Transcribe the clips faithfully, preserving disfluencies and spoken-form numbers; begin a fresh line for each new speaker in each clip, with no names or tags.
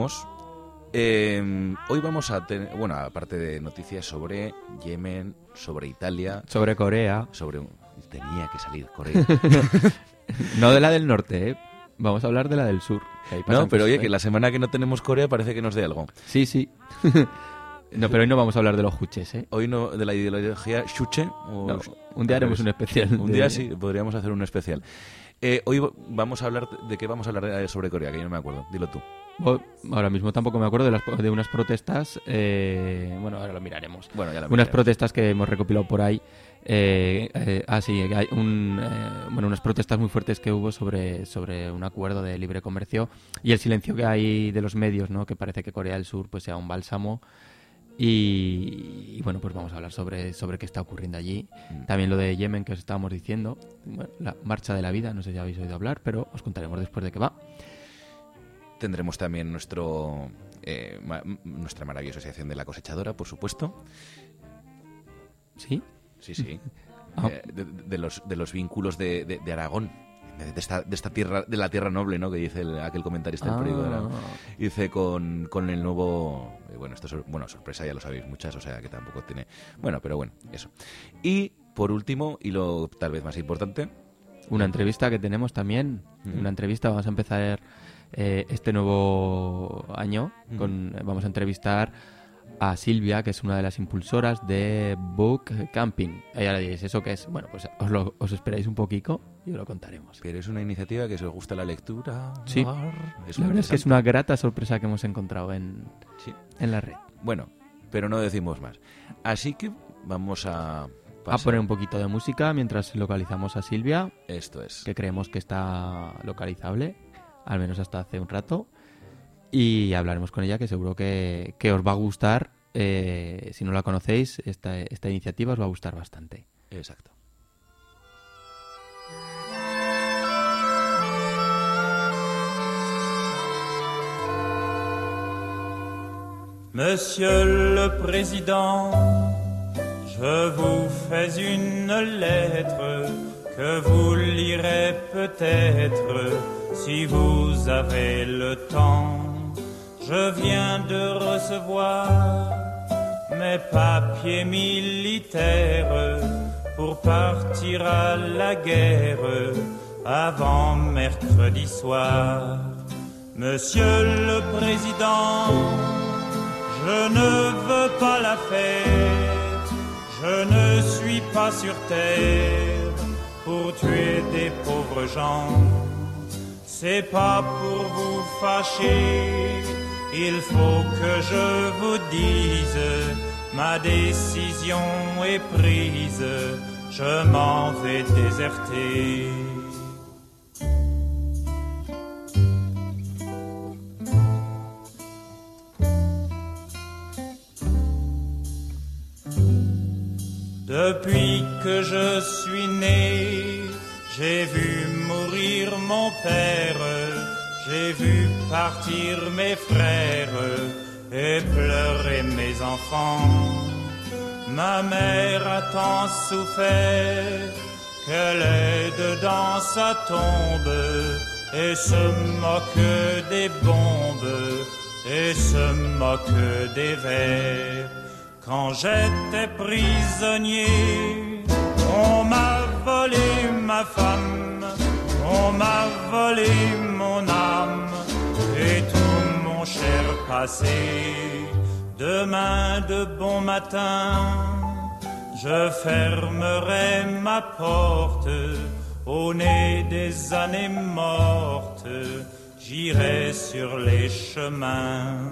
Eh, hoy vamos a tener, bueno, aparte de noticias sobre Yemen, sobre Italia,
sobre Corea,
sobre un, tenía que salir Corea.
No de la del norte, ¿eh? Vamos a hablar de la del sur. Que ahí
No, pero
cosas,
oye,
¿eh?
que la semana que no tenemos Corea parece que nos dé algo.
Sí, sí. No, pero hoy no vamos a hablar de los juches, ¿eh?
Hoy no, de la ideología chuche. O,
no, un día haremos un especial.
Un
de...
día sí, podríamos hacer un especial. Eh, hoy vamos a hablar, ¿de qué vamos a hablar sobre Corea? Que yo no me acuerdo, dilo tú.
Ahora mismo tampoco me acuerdo de, las, de unas protestas, eh, bueno, ahora lo miraremos.
Bueno, ya lo
unas
miraremos.
protestas que hemos recopilado por ahí. Eh, eh, ah, sí, hay un, eh, bueno, unas protestas muy fuertes que hubo sobre, sobre un acuerdo de libre comercio y el silencio que hay de los medios, ¿no? Que parece que Corea del Sur pues sea un bálsamo. Y, y bueno, pues vamos a hablar sobre, sobre qué está ocurriendo allí. Mm. También lo de Yemen que os estábamos diciendo, bueno, la marcha de la vida, no sé si habéis oído hablar, pero os contaremos después de qué va.
Tendremos también nuestro eh, ma- nuestra maravillosa asociación de la cosechadora, por supuesto.
¿Sí?
Sí, sí.
Ah.
Eh, de, de los de los vínculos de, de, de Aragón, de esta de esta tierra, de la tierra noble, ¿no? Que dice el, aquel comentarista del
Ah.
periódico de Aragón. Dice con, con el nuevo, eh, bueno, esto es bueno, sorpresa ya lo sabéis muchas, o sea que tampoco tiene, bueno, pero bueno, eso. Y por último, y lo tal vez más importante,
una entrevista que tenemos también,
uh-huh.
una entrevista, vamos a empezar eh, este nuevo año, uh-huh. con, vamos a entrevistar a Silvia, que es una de las impulsoras de Book Camping. Y ahora diréis, ¿eso qué es? Bueno, pues os, lo, os esperáis un poquito y os lo contaremos.
Pero es una iniciativa que si os gusta la lectura.
Sí,
es
la verdad es que es una grata sorpresa que hemos encontrado en,
sí.
en la red.
Bueno, pero no decimos más. Así que vamos a pasar.
A poner un poquito de música mientras localizamos a Silvia.
Esto es.
Que creemos que está localizable, al menos hasta hace un rato. Y hablaremos con ella, que seguro que, que os va a gustar. Eh, si no la conocéis, esta, esta iniciativa os va a gustar bastante.
Exacto.
Monsieur le Président, je vous fais une lettre que vous lirez peut-être si vous avez le temps. Je viens de recevoir mes papiers militaires pour partir à la guerre avant mercredi soir. Monsieur le Président, je ne veux pas la fête, je ne suis pas sur terre pour tuer des pauvres gens. C'est pas pour vous fâcher, il faut que je vous dise, ma décision est prise, je m'en vais déserter. Depuis que je suis né, j'ai vu mourir mon père, j'ai vu partir mes frères et pleurer mes enfants. Ma mère a tant souffert qu'elle est dedans sa tombe et se moque des bombes et se moque des vers. Quand j'étais prisonnier, on m'a volé ma femme, on m'a volé mon âme et tout mon cher passé. Demain de bon matin, je fermerai ma porte au nez des années mortes, j'irai sur les chemins.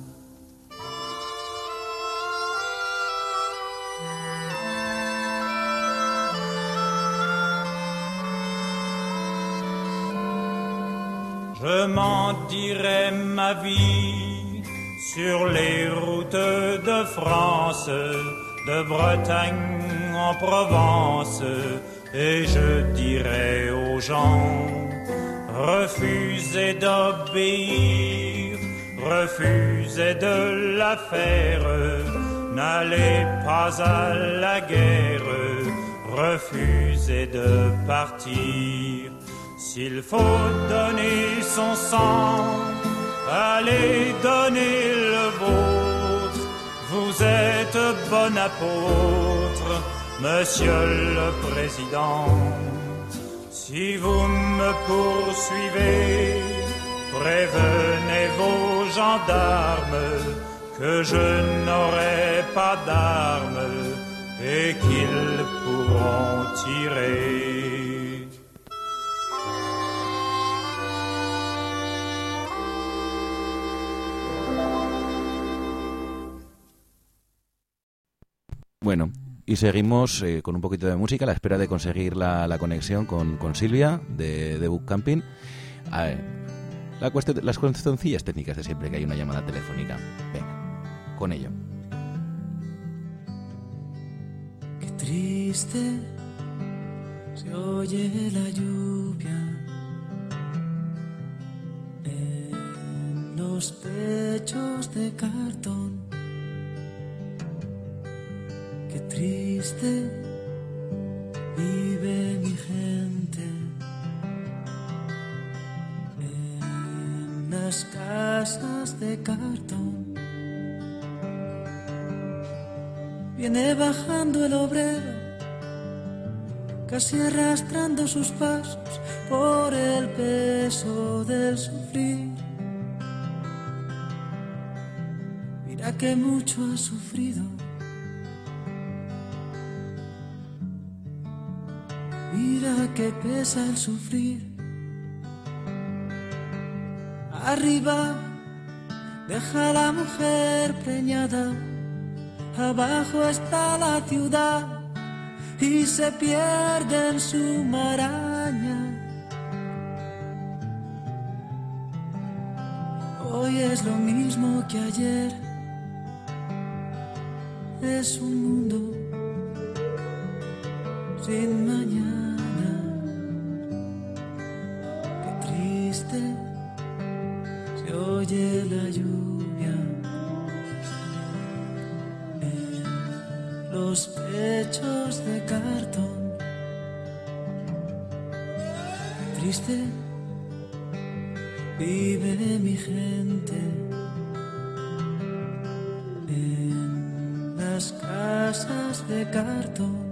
Je m'en dirai ma vie sur les routes de France, de Bretagne en Provence, et je dirai aux gens, refusez d'obéir, refusez de la faire, n'allez pas à la guerre, refusez de partir. S'il faut donner son sang, allez donner le vôtre. Vous êtes bon apôtre, Monsieur le Président. Si vous me poursuivez, prévenez vos gendarmes que je n'aurai pas d'armes et qu'ils pourront tirer.
Bueno, y seguimos eh, con un poquito de música a la espera de conseguir la, la conexión con, con Silvia de, de Book Camping. A ver, la cuestión, las cuestioncillas técnicas de siempre que hay una llamada telefónica. Venga, con ello.
Qué triste se oye la lluvia en los techos de cartón. Qué triste vive mi gente en las casas de cartón. Viene bajando el obrero, casi arrastrando sus pasos por el peso del sufrir. Mira que mucho ha sufrido. Mira que pesa el sufrir. Arriba deja a la mujer preñada, abajo está la ciudad y se pierde en su maraña. Hoy es lo mismo que ayer, es un mundo sin mañana. Qué triste se oye la lluvia en los techos de cartón. Qué triste vive mi gente en las casas de cartón.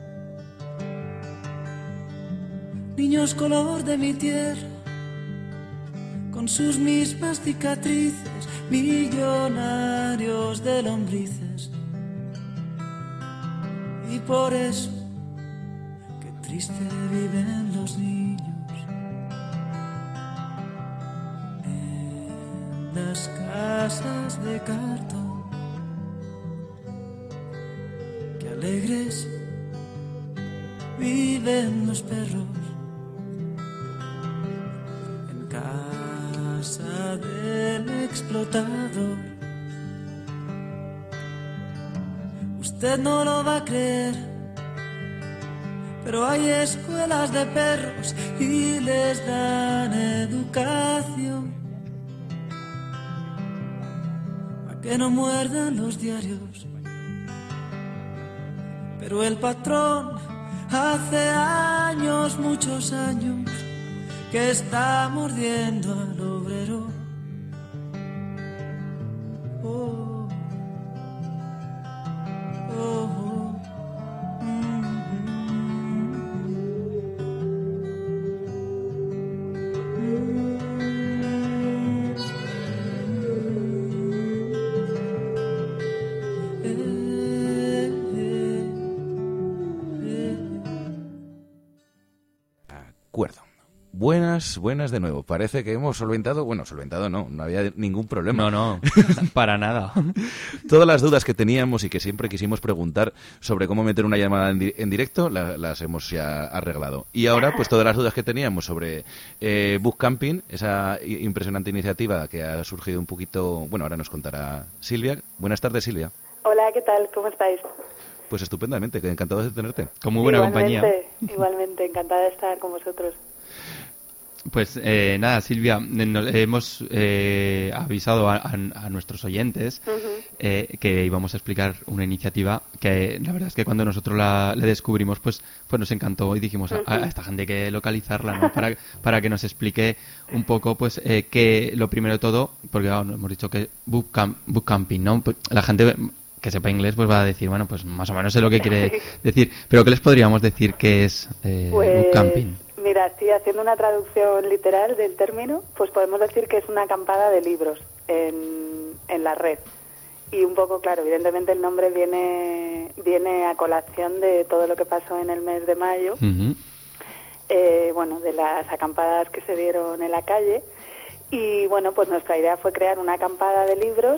Niños color de mi tierra, con sus mismas cicatrices, millonarios de lombrices. Y por eso, qué triste viven los niños en las casas de cartón. Qué alegres viven los perros del explotador. Usted no lo va a creer, pero hay escuelas de perros y les dan educación para que no muerdan los diarios. Pero el patrón hace años, muchos años, que está mordiendo al obrero. Oh, oh, oh.
Acuerdo. Buenas, buenas de nuevo. Parece que hemos solventado, bueno, solventado no, no había ningún problema.
No, no, para nada.
Todas las dudas que teníamos y que siempre quisimos preguntar sobre cómo meter una llamada en, di- en directo, la- las hemos ya arreglado. Y ahora, pues todas las dudas que teníamos sobre eh, Book Camping, esa i- impresionante iniciativa que ha surgido un poquito, bueno, ahora nos contará Silvia. Buenas tardes, Silvia.
Hola, ¿qué tal? ¿Cómo estáis?
Pues estupendamente, que encantados de tenerte.
Con muy buena
igualmente,
compañía.
Igualmente, encantada de estar con vosotros.
Pues eh, nada, Silvia, nos, hemos eh, avisado a, a, a nuestros oyentes uh-huh. eh, que íbamos a explicar una iniciativa que la verdad es que cuando nosotros la, la descubrimos pues, pues nos encantó y dijimos uh-huh. a, a esta gente hay que localizarla, ¿no? para, para que nos explique un poco pues eh, que lo primero de todo, porque bueno, hemos dicho que book, camp, book camping, ¿no? Pues, la gente que sepa inglés pues va a decir, bueno, pues más o menos sé lo que quiere decir, pero ¿qué les podríamos decir que es eh, pues... book camping?
Mira, sí, haciendo una traducción literal del término, pues podemos decir que es una acampada de libros en, en la red. Y un poco, claro, evidentemente el nombre viene viene a colación de todo lo que pasó en el mes de mayo, uh-huh. eh, bueno, de las acampadas que se dieron en la calle. Y bueno, pues nuestra idea fue crear una acampada de libros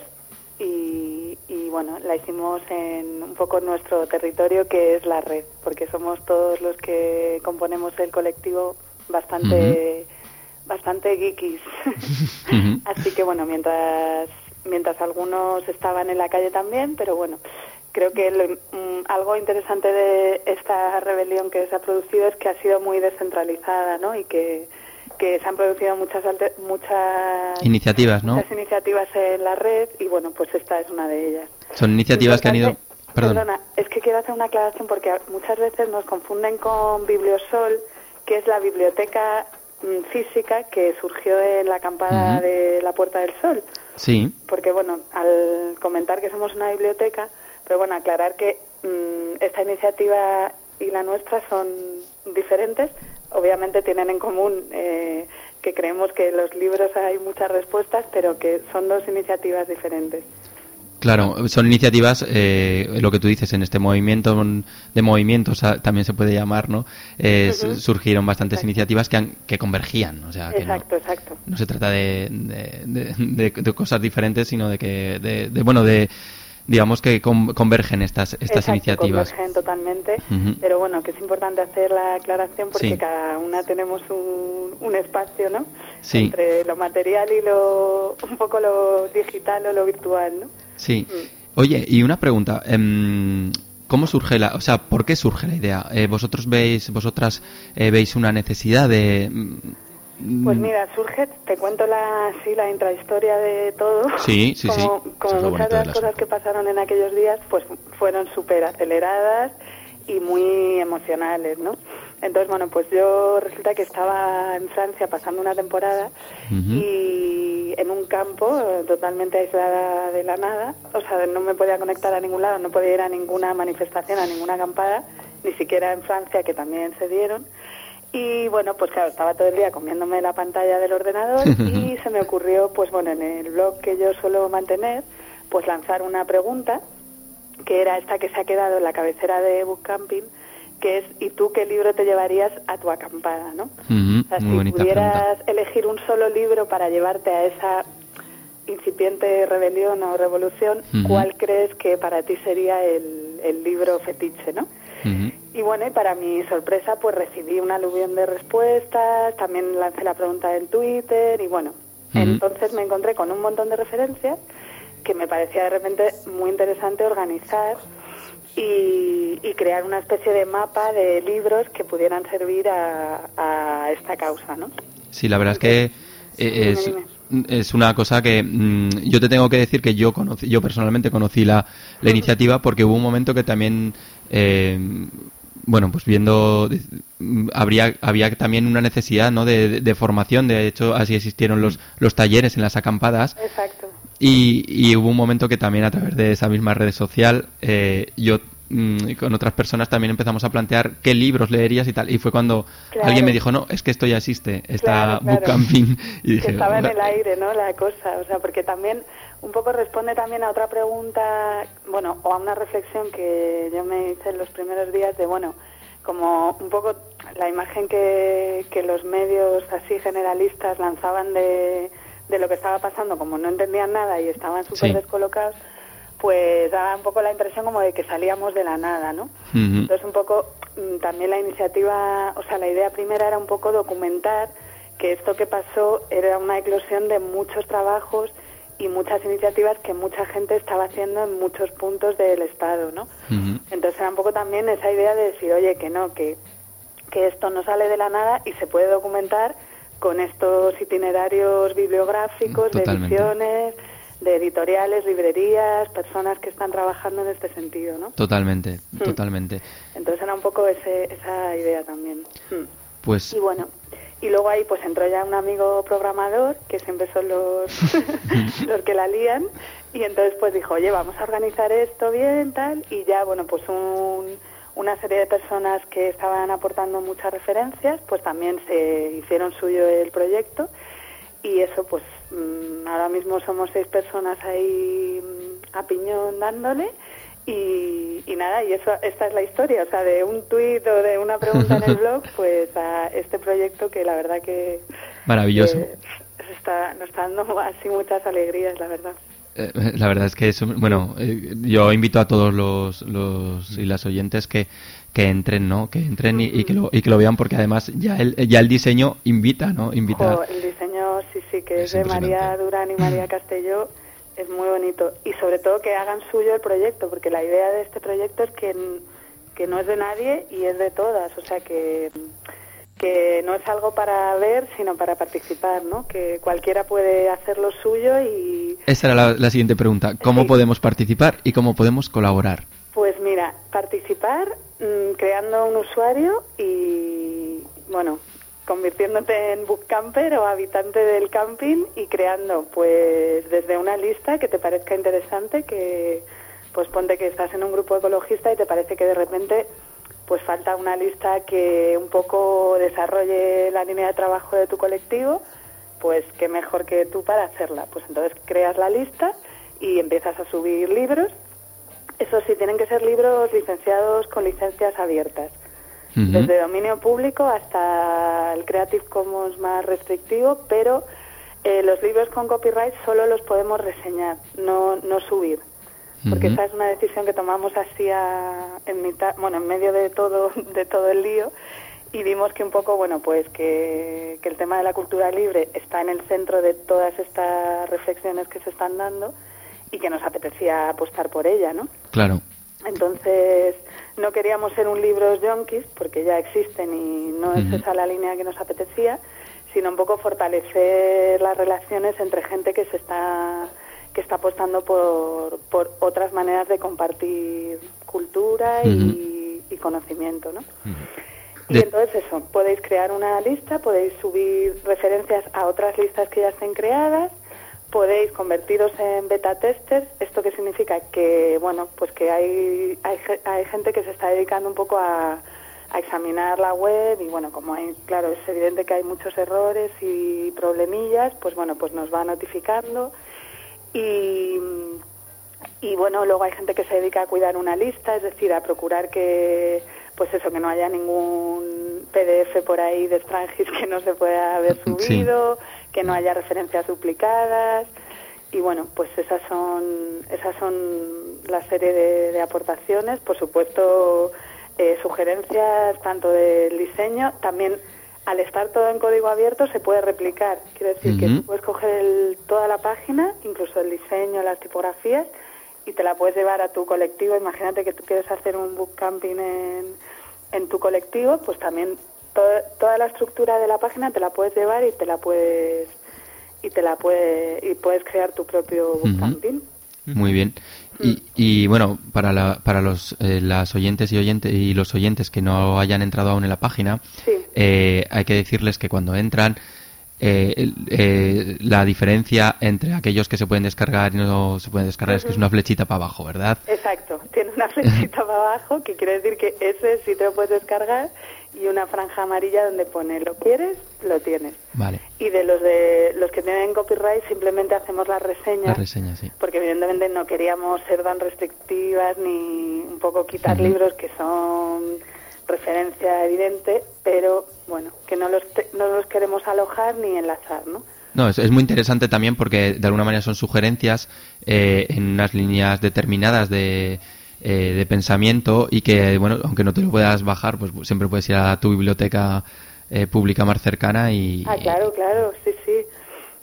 y, y bueno, la hicimos en un poco nuestro territorio, que es la red, porque somos todos los que componemos el colectivo bastante uh-huh. bastante geekis. Uh-huh. Así que bueno, mientras mientras algunos estaban en la calle también, pero bueno, creo que lo, um, algo interesante de esta rebelión que se ha producido es que ha sido muy descentralizada, ¿no? Y que que se han producido muchas alter, muchas
iniciativas, ¿no?
Muchas iniciativas en la red y bueno, pues esta es una de ellas.
Son iniciativas que han ido... Perdón.
Perdona, es que quiero hacer una aclaración porque muchas veces nos confunden con Bibliosol, que es la biblioteca mm, física que surgió en la acampada uh-huh. de la Puerta del Sol.
Sí.
Porque bueno, al comentar que somos una biblioteca, pero bueno, aclarar que mm, esta iniciativa y la nuestra son diferentes. Obviamente tienen en común eh, que creemos que en los libros hay muchas respuestas, pero que son dos iniciativas diferentes.
Claro, son iniciativas, eh, lo que tú dices, en este movimiento de movimientos también se puede llamar, ¿no? Eh, uh-huh. Surgieron bastantes exacto. iniciativas que, han, que convergían, o sea, que
exacto,
no,
exacto.
no se trata de, de, de, de, de cosas diferentes, sino de que, de, de bueno, de... digamos que convergen estas estas
Exacto,
iniciativas.
Convergen totalmente,
uh-huh.
pero bueno, que es importante hacer la aclaración porque
sí.
cada una tenemos un, un espacio, ¿no?
Sí.
Entre lo material y lo un poco lo digital o lo virtual, ¿no?
Sí. Mm. Oye, y una pregunta, eh, ¿cómo surge la, o sea, por qué surge la idea? Eh, vosotros veis, vosotras eh, veis una necesidad de
Pues mira, surge, te cuento la sí la intrahistoria de todo.
Sí, sí,
como,
sí.
Como muchas de las cosas asunto. que pasaron en aquellos días, pues fueron súper aceleradas y muy emocionales, ¿no? Entonces, bueno, pues yo resulta que estaba en Francia pasando una temporada uh-huh. y en un campo totalmente aislada de la nada, o sea, no me podía conectar a ningún lado, no podía ir a ninguna manifestación, a ninguna acampada, ni siquiera en Francia, que también se dieron. Y bueno, pues claro, estaba todo el día comiéndome la pantalla del ordenador y se me ocurrió, pues bueno, en el blog que yo suelo mantener, pues lanzar una pregunta, que era esta que se ha quedado en la cabecera de Book Camping, que es, ¿y tú qué libro te llevarías a tu acampada, no?
Uh-huh,
o sea, si pudieras pregunta. elegir un solo libro para llevarte a esa incipiente rebelión o revolución, uh-huh. ¿cuál crees que para ti sería el, el libro fetiche, no?
Uh-huh.
Y bueno, y para mi sorpresa, pues recibí un aluvión de respuestas, también lancé la pregunta en Twitter y bueno, uh-huh. entonces me encontré con un montón de referencias que me parecía de repente muy interesante organizar y, y crear una especie de mapa de libros que pudieran servir a, a esta causa, ¿no?
Sí, la verdad entonces, es que eh, es... Dime, dime. Es una cosa que mmm, yo te tengo que decir que yo conocí, yo personalmente conocí la, la iniciativa porque hubo un momento que también, eh, bueno, pues viendo, habría, había también una necesidad, ¿no? de, de, de formación. De hecho, así existieron los, los talleres en las acampadas.
Exacto.
Y, y hubo un momento que también a través de esa misma red social eh, yo y con otras personas también empezamos a plantear qué libros leerías y tal, y fue cuando claro. alguien me dijo, no, es que esto ya existe, está
claro, claro.
Book Camping, y dije,
que estaba en el aire, ¿no?, la cosa, o sea, porque también un poco responde también a otra pregunta, bueno, o a una reflexión que yo me hice en los primeros días de, bueno, como un poco la imagen que, que los medios así generalistas lanzaban de, de lo que estaba pasando, como no entendían nada y estaban súper sí. descolocados, pues daba un poco la impresión como de que salíamos de la nada, ¿no? Uh-huh. Entonces un poco también la iniciativa, o sea, la idea primera era un poco documentar que esto que pasó era una eclosión de muchos trabajos y muchas iniciativas que mucha gente estaba haciendo en muchos puntos del Estado, ¿no? Uh-huh. Entonces era un poco también esa idea de decir, oye, que no, que, que esto no sale de la nada y se puede documentar con estos itinerarios bibliográficos,
Totalmente.
de ediciones, de editoriales, librerías, personas que están trabajando en este sentido, ¿no?
Totalmente,
Mm.
totalmente.
Entonces era un poco ese, esa idea también. Mm.
Pues
Y bueno, y luego ahí pues entró ya un amigo programador, que siempre son los, los que la lían, y entonces pues dijo, oye, vamos a organizar esto bien, tal, y ya, bueno, pues un, una serie de personas que estaban aportando muchas referencias, pues también se hicieron suyo el proyecto, y eso pues mmm, ahora mismo somos seis personas ahí mmm, a piñón dándole, y, y nada, y eso, esta es la historia, o sea, de un tuit o de una pregunta en el blog, pues a este proyecto que la verdad que...
maravilloso.
que está, nos está dando así muchas alegrías, la verdad.
Eh, la verdad es que es, bueno, eh, yo invito a todos los, los y las oyentes que, que entren, ¿no? Que entren y, y que lo y que lo vean, porque además ya el ya el diseño invita, ¿no? Invita.
Jo, el diseño sí sí que
Es
es de María Durán y María Castelló, es muy bonito, y sobre todo que hagan suyo el proyecto, porque la idea de este proyecto es que, que no es de nadie y es de todas, o sea que que no es algo para ver, sino para participar, ¿no? Que cualquiera puede hacer lo suyo y...
Esa era la, la siguiente pregunta. ¿Cómo
Sí.
podemos participar y cómo podemos colaborar?
Pues mira, participar mmm, creando un usuario y, bueno, convirtiéndote en bookcamper o habitante del camping y creando, pues, desde una lista que te parezca interesante, que, pues, ponte que estás en un grupo ecologista y te parece que de repente... pues falta una lista que un poco desarrolle la línea de trabajo de tu colectivo, pues qué mejor que tú para hacerla. Pues entonces creas la lista y empiezas a subir libros. Eso sí, tienen que ser libros licenciados con licencias abiertas,
Uh-huh.
desde dominio público hasta el Creative Commons más restrictivo, pero eh, los libros con copyright solo los podemos reseñar, no, no subir. Porque
Uh-huh.
esa es una decisión que tomamos así a, en mitad, bueno, en medio de todo, de todo el lío, y vimos que un poco, bueno, pues que, que el tema de la cultura libre está en el centro de todas estas reflexiones que se están dando y que nos apetecía apostar por ella, ¿no?
Claro.
Entonces, no queríamos ser un libros junkies, porque ya existen y no es
Ujú.
esa la línea que nos apetecía, sino un poco fortalecer las relaciones entre gente que se está que está apostando por, por otras maneras de compartir cultura y, y conocimiento, ¿no? Y
De-
entonces eso, podéis crear una lista, podéis subir referencias a otras listas que ya estén creadas, podéis convertiros en beta testers. ¿Esto qué significa? Que, bueno, pues que hay, hay, ge- hay gente que se está dedicando un poco a, a examinar la web y, bueno, como hay, claro, es evidente que hay muchos errores y problemillas, pues bueno, pues nos va notificando. Y, y bueno, luego hay gente que se dedica a cuidar una lista, es decir, a procurar que, pues eso, que no haya ningún P D F por ahí de Strangis que no se pueda haber subido, sí. que no haya referencias duplicadas. Y bueno, pues esas son esas son la serie de, de aportaciones. Por supuesto, eh, sugerencias tanto del diseño, también al estar todo en código abierto se puede replicar. Quiero decir uh-huh. que tú puedes coger el, toda la página, incluso el diseño, las tipografías, y te la puedes llevar a tu colectivo. Imagínate que tú quieres hacer un book camping en, en tu colectivo, pues también to, toda la estructura de la página te la puedes llevar y te la puedes y te la puedes y puedes crear tu propio book uh-huh. camping.
Muy bien. Y, y bueno, para la, para los eh, las oyentes y oyentes y los oyentes que no hayan entrado aún en la página,
sí.
eh, hay que decirles que cuando entran eh, eh, la diferencia entre aquellos que se pueden descargar y no se pueden descargar uh-huh. es que es una flechita para abajo, ¿verdad?
Exacto, tiene una flechita para abajo que quiere decir que ese sí te lo puedes descargar y una franja amarilla donde pone lo quieres, lo tienes.
Vale.
Y de los de los que tienen copyright simplemente hacemos las reseñas.
Las reseñas, sí.
Porque evidentemente no queríamos ser tan restrictivas ni un poco quitar uh-huh. libros que son referencia evidente, pero bueno, que no los te, no los queremos alojar ni enlazar, ¿no?
No, es, es muy interesante también porque de alguna manera son sugerencias eh, en unas líneas determinadas de Eh, de pensamiento y que, bueno, aunque no te lo puedas bajar, pues siempre puedes ir a tu biblioteca eh, pública más cercana y...
Ah, claro, claro, sí, sí.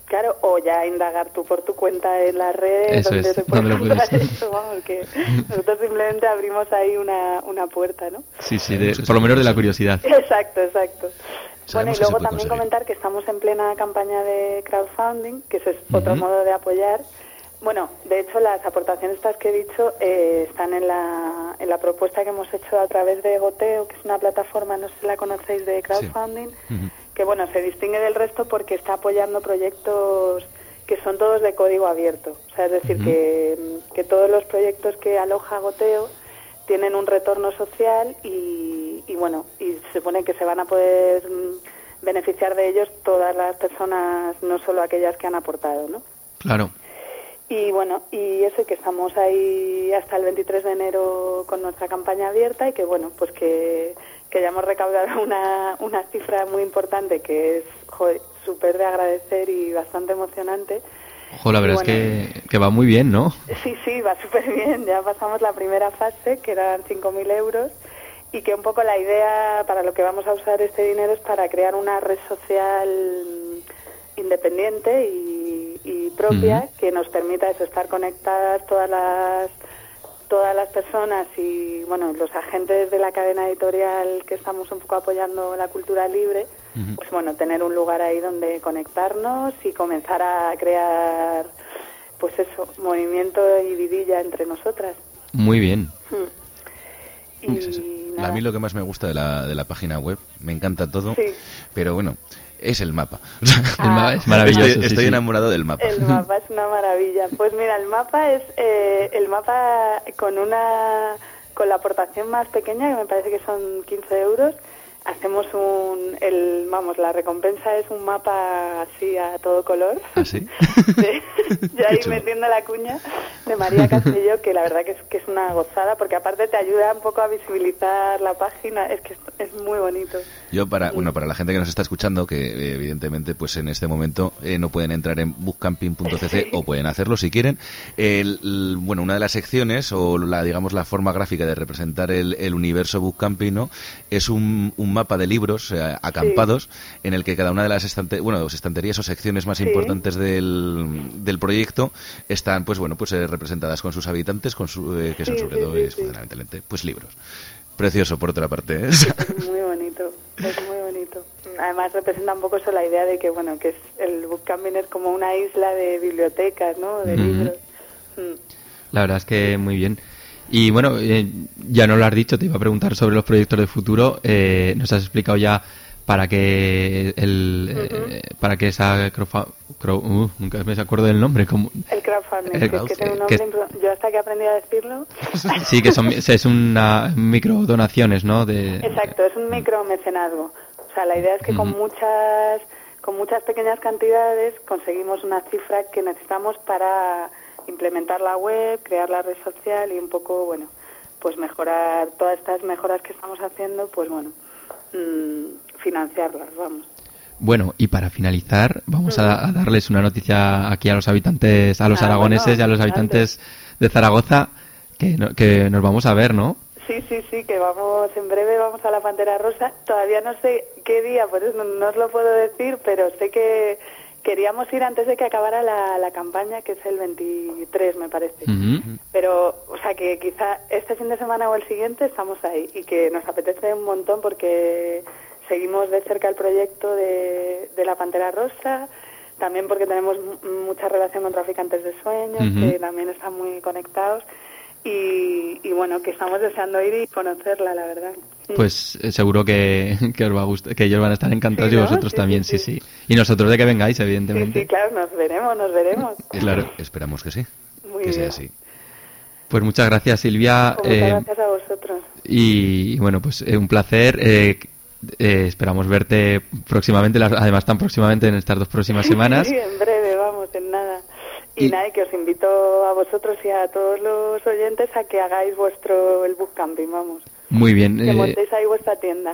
Claro, o ya indagar tú por tu cuenta en las redes
Eso
donde
es,
se puede
¿dónde lo
comprar
puedes?
esto, vamos, que nosotros simplemente abrimos ahí una, una puerta, ¿no?
Sí, sí, de, por lo menos de la curiosidad.
Exacto, exacto. Bueno, y
Sabemos que se
luego
puede
también
conseguir.
comentar que estamos en plena campaña de crowdfunding, que ese es otro
Ujú.
modo de apoyar. Bueno, de hecho, las aportaciones estas que he dicho eh, están en la, en la propuesta que hemos hecho a través de Goteo, que es una plataforma, no sé si la conocéis, de crowdfunding,
Ujú.
que bueno, se distingue del resto porque está apoyando proyectos que son todos de código abierto. O sea, es decir,
Ujú.
que, que todos los proyectos que aloja Goteo tienen un retorno social y, y bueno, y se supone que se van a poder mm, beneficiar de ellos todas las personas, no solo aquellas que han aportado, ¿no?
Claro.
Y bueno, y eso, que estamos ahí hasta el veintitrés de enero con nuestra campaña abierta y que bueno, pues que, que ya hemos recaudado una, una cifra muy importante que es joder, súper de agradecer y bastante emocionante.
Ojo, la
Y
verdad
bueno,
es que, que va muy bien, ¿no?
Sí, sí, va súper bien. Ya pasamos la primera fase, que eran cinco mil euros, y que un poco la idea para lo que vamos a usar este dinero es para crear una red social independiente y, y propia,
Ujú.
que nos permita eso, estar conectadas todas las todas las personas y bueno, los agentes de la cadena editorial que estamos un poco apoyando la cultura libre,
Ujú.
pues bueno, tener un lugar ahí donde conectarnos y comenzar a crear, pues eso, movimiento y vidilla entre nosotras.
Muy bien.
Hmm. Y
Sí, sí.
nada.
A mí lo que más me gusta de la, de la página web, me encanta todo,
Sí.
pero bueno, es el mapa.
El ma-
Ah.
es maravilloso.
Estoy,
sí,
estoy
sí.
enamorado del mapa.
El mapa es una maravilla. Pues mira, el mapa es eh, el mapa con una con la aportación más pequeña, que me parece que son quince euros. Hacemos un, el, vamos, la recompensa es un mapa así a todo color.
¿Ah, sí?
Sí. Yo
Qué
ahí
chulo.
metiendo la cuña de María Castillo, que la verdad que es, que es una gozada, porque aparte te ayuda un poco a visibilizar la página, es que es, es muy bonito.
Yo para bueno para la gente que nos está escuchando, que eh, evidentemente pues en este momento eh, no pueden entrar en bookcamping punto c c o pueden hacerlo si quieren. El, el- bueno, una de las secciones o la digamos la forma gráfica de representar el, el universo bookcamping, ¿no? Es un, un mapa de libros eh, acampados en el que cada una de las estante, bueno, estanterías o secciones más
Sí.
importantes del, del proyecto están pues bueno pues eh, representadas con sus habitantes, con su, eh, que son
Sí,
sobre
sí,
todo
sí,
y
sí.
fundamentalmente pues libros. Precioso por otra parte, ¿eh?
Es muy bonito, es muy bonito. Además representa un poco eso la idea de que, bueno, que es el bookcamping es como una isla de bibliotecas, ¿no? De
Ujú.
libros. Mm.
La verdad es que muy bien. Y bueno, eh, ya no lo has dicho, te iba a preguntar sobre los proyectos de futuro. Eh, nos has explicado ya para que el eh, para que esa crowdfa- crow- uh, nunca me acuerdo del nombre, como
El crowdfunding,
El
que es que tiene un
crowd-
nombre... impro- Yo hasta que aprendí a decirlo...
sí que son es una micro donaciones, ¿no? De
Exacto, es un micromecenazgo. O sea, la idea es que con
Ujú.
muchas con muchas pequeñas cantidades conseguimos una cifra que necesitamos para implementar la web, crear la red social y un poco, bueno, pues mejorar todas estas mejoras que estamos haciendo, pues bueno, mmm, financiarlas, vamos.
Bueno, y para finalizar, vamos a, a darles una noticia aquí a los habitantes, a los
Ah,
aragoneses
bueno,
y a los habitantes de Zaragoza, que, no- que nos vamos a ver, ¿no?
Sí, sí, sí, que vamos, en breve vamos a la Pantera Rosa. Todavía no sé qué día, por eso no, no os lo puedo decir, pero sé que queríamos ir antes de que acabara la, la campaña, que es el veintitrés, me parece.
Ujú.
Pero, o sea, que quizá este fin de semana o el siguiente estamos ahí y que nos apetece un montón porque seguimos de cerca el proyecto de, de la Pantera Rosa, también porque tenemos m- mucha relación con Traficantes de Sueños,
Ujú.
que también están muy conectados. Y, y bueno, que estamos deseando ir y conocerla, la verdad.
Pues eh, seguro que, que os va a gustar, que ellos van a estar encantados
Sí,
y
¿no?
vosotros
Sí,
también,
sí,
sí,
sí.
sí. Y nosotros de que vengáis,
Sí,
evidentemente.
sí, claro, nos veremos, nos veremos.
Claro.
Espe- Esperamos que sí.
Muy
que sea
bien.
así.
Pues muchas gracias, Silvia.
Pues muchas
eh,
gracias a vosotros.
y bueno, pues eh, un placer. eh, eh, esperamos verte próximamente, las- además tan próximamente en estas dos próximas semanas.
Sí, en breve, vamos, en nada. Y,
Y-
nada, y que os invito a vosotros y a todos los oyentes a que hagáis vuestro el bookcamping, vamos.
Muy bien.
Que
eh,
montéis ahí vuestra tienda.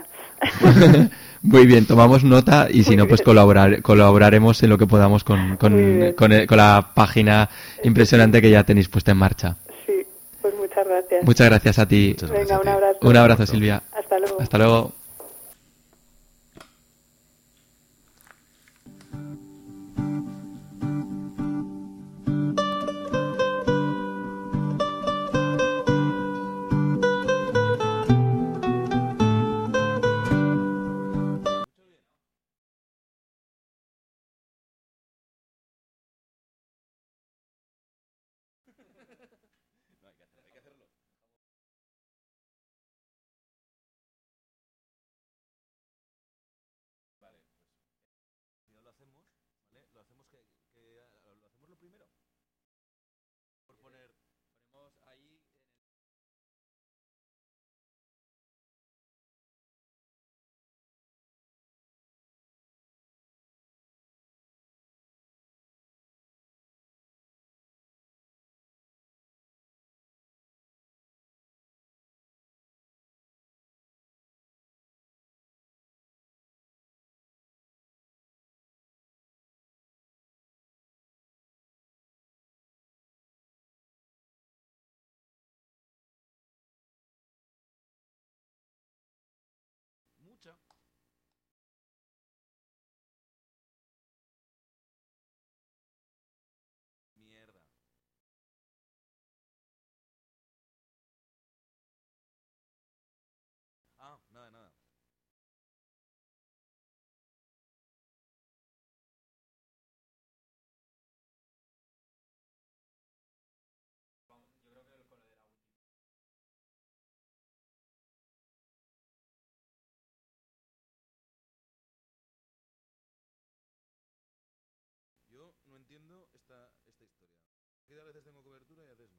Muy bien, tomamos nota y si
Muy
no, pues
bien.
colaborar, colaboraremos en lo que podamos con,
Muy
con,
bien.
con, el- con la página impresionante que ya tenéis puesta en marcha.
Sí, pues muchas gracias.
Muchas gracias a ti.
Muchas
Venga,
gracias a
un
ti.
abrazo.
Un abrazo, Silvia.
Hasta luego.
Hasta luego.
escucha. Mierda. Ah, nada, nada. Yo no entiendo esta, esta historia. Que a veces tengo cobertura y a veces no.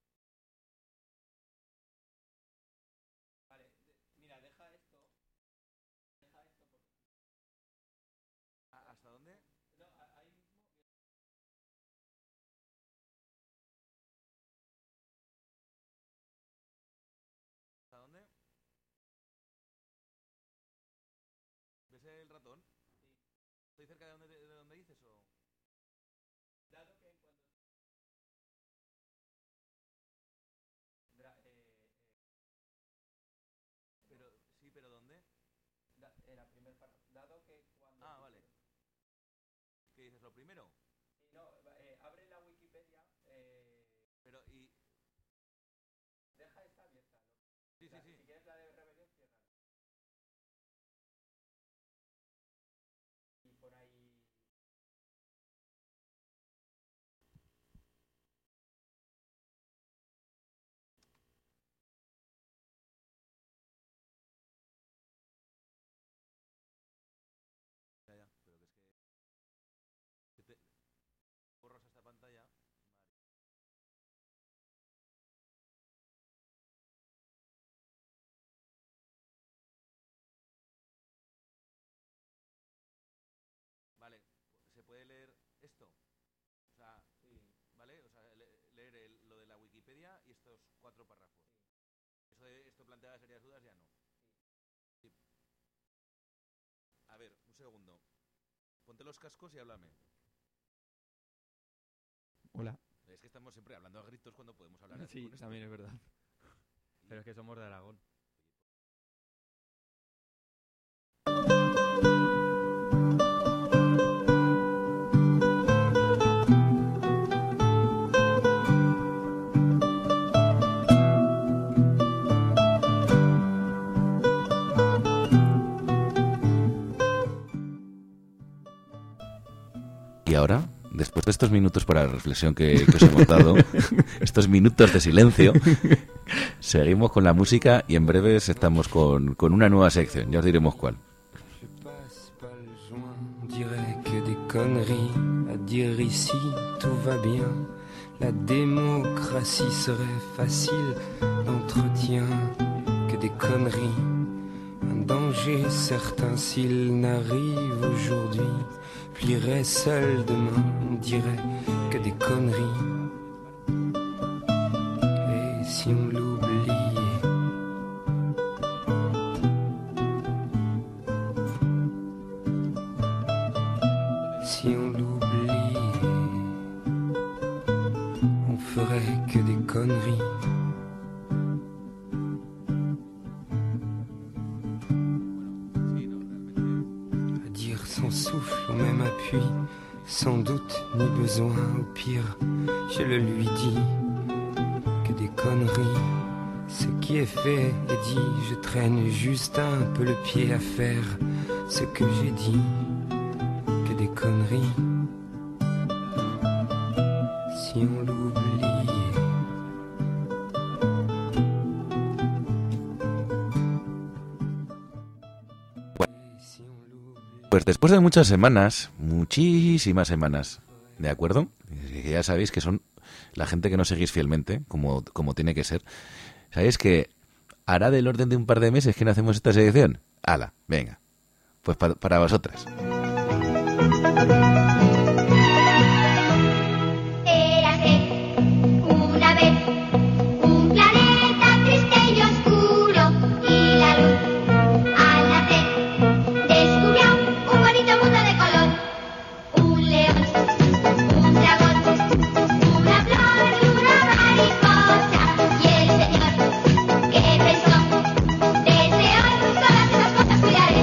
Vale, de- mira, deja esto. Deja esto porque...
¿A- ¿Hasta dónde?
No, a- ahí mismo.
¿Hasta dónde? ¿Ves el ratón?
Sí.
¿Estoy cerca de donde, de donde dices o...?
Dado que cuando... Dra- eh, eh,
Pero, sí, pero ¿dónde?
da- en la primer párrafo. Dado que cuando...
Ah, vale. ¿Qué dices? ¿Lo primero?
Sí, no, va- eh, abre la Wikipedia. Eh,
Pero, y...
deja esta abierta. ¿No?
Sí, sí,
La-
sí.
Si quieres la de rebelión, cierra. Y por ahí...
Ya, ya, pero que es que... que te... borras esta pantalla... Vale. Vale, ¿se puede leer esto? O sea,
Sí.
¿vale? O sea, le- leer el- lo de la Wikipedia y estos cuatro párrafos. Eso de esto plantea serias dudas ya no. Sí. A ver, un segundo. Ponte los cascos y háblame.
Hola.
Es que estamos siempre hablando a gritos cuando podemos hablar así
Sí,
con esto.
también es verdad.
Y-
Pero es que somos de Aragón.
Y ahora, después de estos minutos para la reflexión que, que os hemos dado, estos minutos de silencio, seguimos con la música y en breves estamos con, con una nueva sección. Ya os diremos cuál.
Je passe pas le joint, dirais que des conneries à dire ici, tout va bien. La démocratie serait facile d'entretien, que des conneries. Un danger certain s'il n'arrive aujourd'hui, plierait seul demain, on dirait que des conneries. Et si on l'oubliait? Si on l'oubliait, on ferait que des conneries. À dire sans souffle au même appui, sans doute ni besoin, au pire, je le lui dis, que des conneries. Ce qui est fait est dit, je traîne juste un peu le pied à faire ce que j'ai dit, que des conneries. Si on l'oubliait. Si on l'oubliait.
Pues después de muchas semanas, muchísimas semanas, ¿de acuerdo? Que ya sabéis que son la gente que nos seguís fielmente, como, como tiene que ser. ¿Sabéis que hará del orden de un par de meses que no hacemos esta sección? ¡Hala! Venga. Pues pa- para vosotras.
Érase una vez un planeta triste y oscuro y la luz al nacer descubrió un bonito mundo de color. Un león, un dragón, una flor y una mariposa. Y el señor que pensó desde hoy todas esas cosas cuidaré.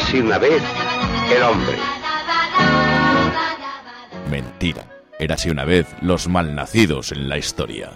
Érase una vez el hombre.
Mentira. Érase una vez los malnacidos en la historia.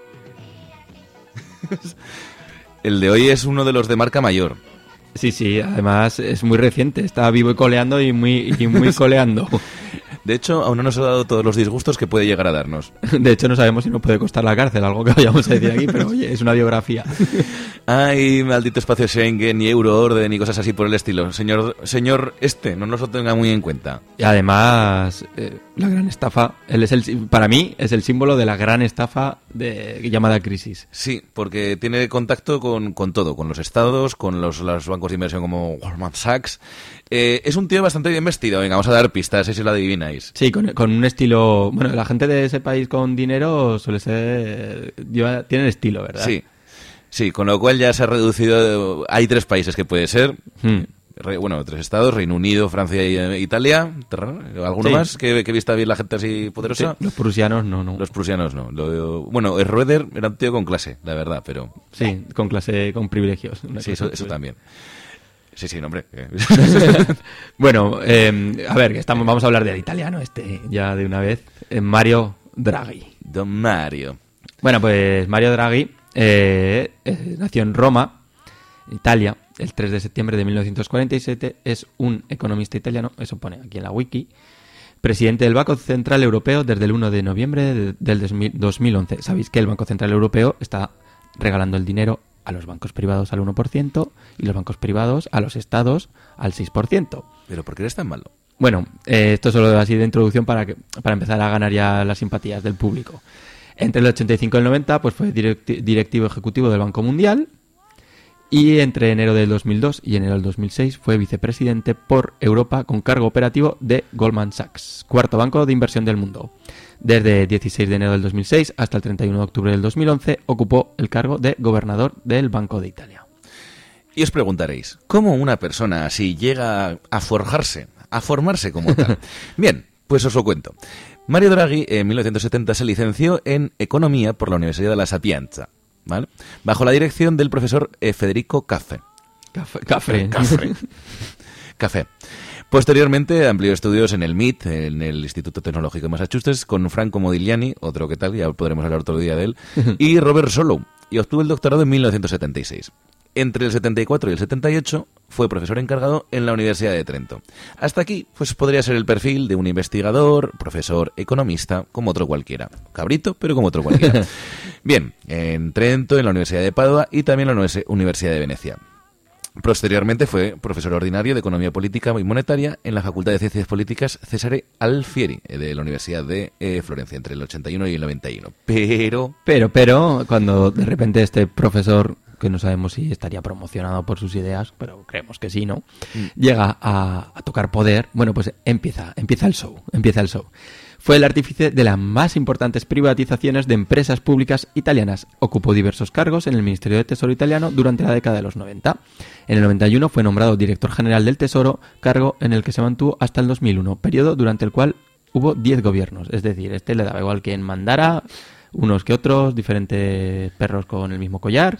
El de hoy es uno de los de marca mayor.
Sí, sí, además es muy reciente, está vivo y coleando y muy, y muy coleando.
De hecho, aún no nos ha dado todos los disgustos que puede llegar a darnos.
De hecho, no sabemos si nos puede costar la cárcel, algo que vayamos a decir aquí, pero oye, es una biografía.
Ay, maldito espacio Schengen y Euroorden y cosas así por el estilo. Señor, señor este, no nos lo tenga muy en cuenta.
Y además, eh, la gran estafa, él es el, para mí, es el símbolo de la gran estafa de, llamada crisis.
Sí, porque tiene contacto con, con todo, con los estados, con los, los bancos de inversión como Goldman Sachs. Eh, es un tío bastante bien vestido. Venga, vamos a dar pistas, si lo adivináis.
Sí, con, con un estilo... Bueno, la gente de ese país con dinero suele ser... Lleva, tienen estilo, ¿verdad?
Sí, sí, con lo cual ya se ha reducido... Hay tres países que puede ser.
Hmm.
Re, bueno, tres estados, Reino Unido, Francia y eh, Italia. ¿Alguno
Sí.
más que, que vista bien la gente así poderosa?
Sí, los prusianos no, no.
Los prusianos no. Lo, bueno, el Roeder era un tío con clase, la verdad, pero...
Sí, con clase, con privilegios. Una
Sí,
cosa
eso, eso
así.
también. Sí, sí, no, hombre.
Bueno, eh, a ver, que estamos, vamos a hablar del italiano este ya de una vez. Eh, Mario Draghi.
Don Mario.
Bueno, pues Mario Draghi eh, eh, nació en Roma, Italia, el tres de septiembre de mil novecientos cuarenta y siete. Es un economista italiano, eso pone aquí en la wiki. Presidente del Banco Central Europeo desde el uno de noviembre de, del dos mil once. Sabéis que el Banco Central Europeo está regalando el dinero a los bancos privados al uno por ciento y los bancos privados a los estados al seis por ciento.
¿Pero por qué eres tan malo?
Bueno, eh, esto solo así de introducción para, que, para empezar a ganar ya las simpatías del público. Entre el ochenta y cinco y el noventa pues fue directi- directivo ejecutivo del Banco Mundial y entre enero del dos mil dos y enero del dos mil seis fue vicepresidente por Europa con cargo operativo de Goldman Sachs, cuarto banco de inversión del mundo. Desde el dieciséis de enero del dos mil seis hasta el treinta y uno de octubre del dos mil once ocupó el cargo de gobernador del Banco de Italia.
Y os preguntaréis, ¿cómo una persona así llega a forjarse, a formarse como tal? Bien, pues os lo cuento. Mario Draghi en mil novecientos setenta se licenció en Economía por la Universidad de La Sapienza, ¿vale? Bajo la dirección del profesor eh, Federico Caffe.
Café. Café.
Café. Café. Posteriormente amplió estudios en el M I T, en el Instituto Tecnológico de Massachusetts, con Franco Modigliani, otro que tal, ya podremos hablar otro día de él, y Robert Solow, y obtuvo el doctorado en mil novecientos setenta y seis. Entre el setenta y cuatro y el setenta y ocho fue profesor encargado en la Universidad de Trento. Hasta aquí, pues podría ser el perfil de un investigador, profesor, economista, como otro cualquiera. Cabrito, pero como otro cualquiera. Bien, en Trento, en la Universidad de Padua y también en la Universidad de Venecia. Posteriormente fue profesor ordinario de Economía Política y Monetaria en la Facultad de Ciencias Políticas Cesare Alfieri de la Universidad de eh, Florencia entre el ochenta y uno y el noventa y uno. Pero...
Pero, pero, cuando de repente este profesor, que no sabemos si estaría promocionado por sus ideas, pero creemos que sí, ¿no? Mm. Llega a, a tocar poder, bueno, pues empieza, empieza el show, empieza el show. Fue el artífice de las más importantes privatizaciones de empresas públicas italianas. Ocupó diversos cargos en el Ministerio de Tesoro italiano durante la década de los noventa. En el noventa y uno fue nombrado director general del Tesoro, cargo en el que se mantuvo hasta el dos mil uno, periodo durante el cual hubo diez gobiernos. Es decir, este le daba igual quien mandara, unos que otros, diferentes perros con el mismo collar.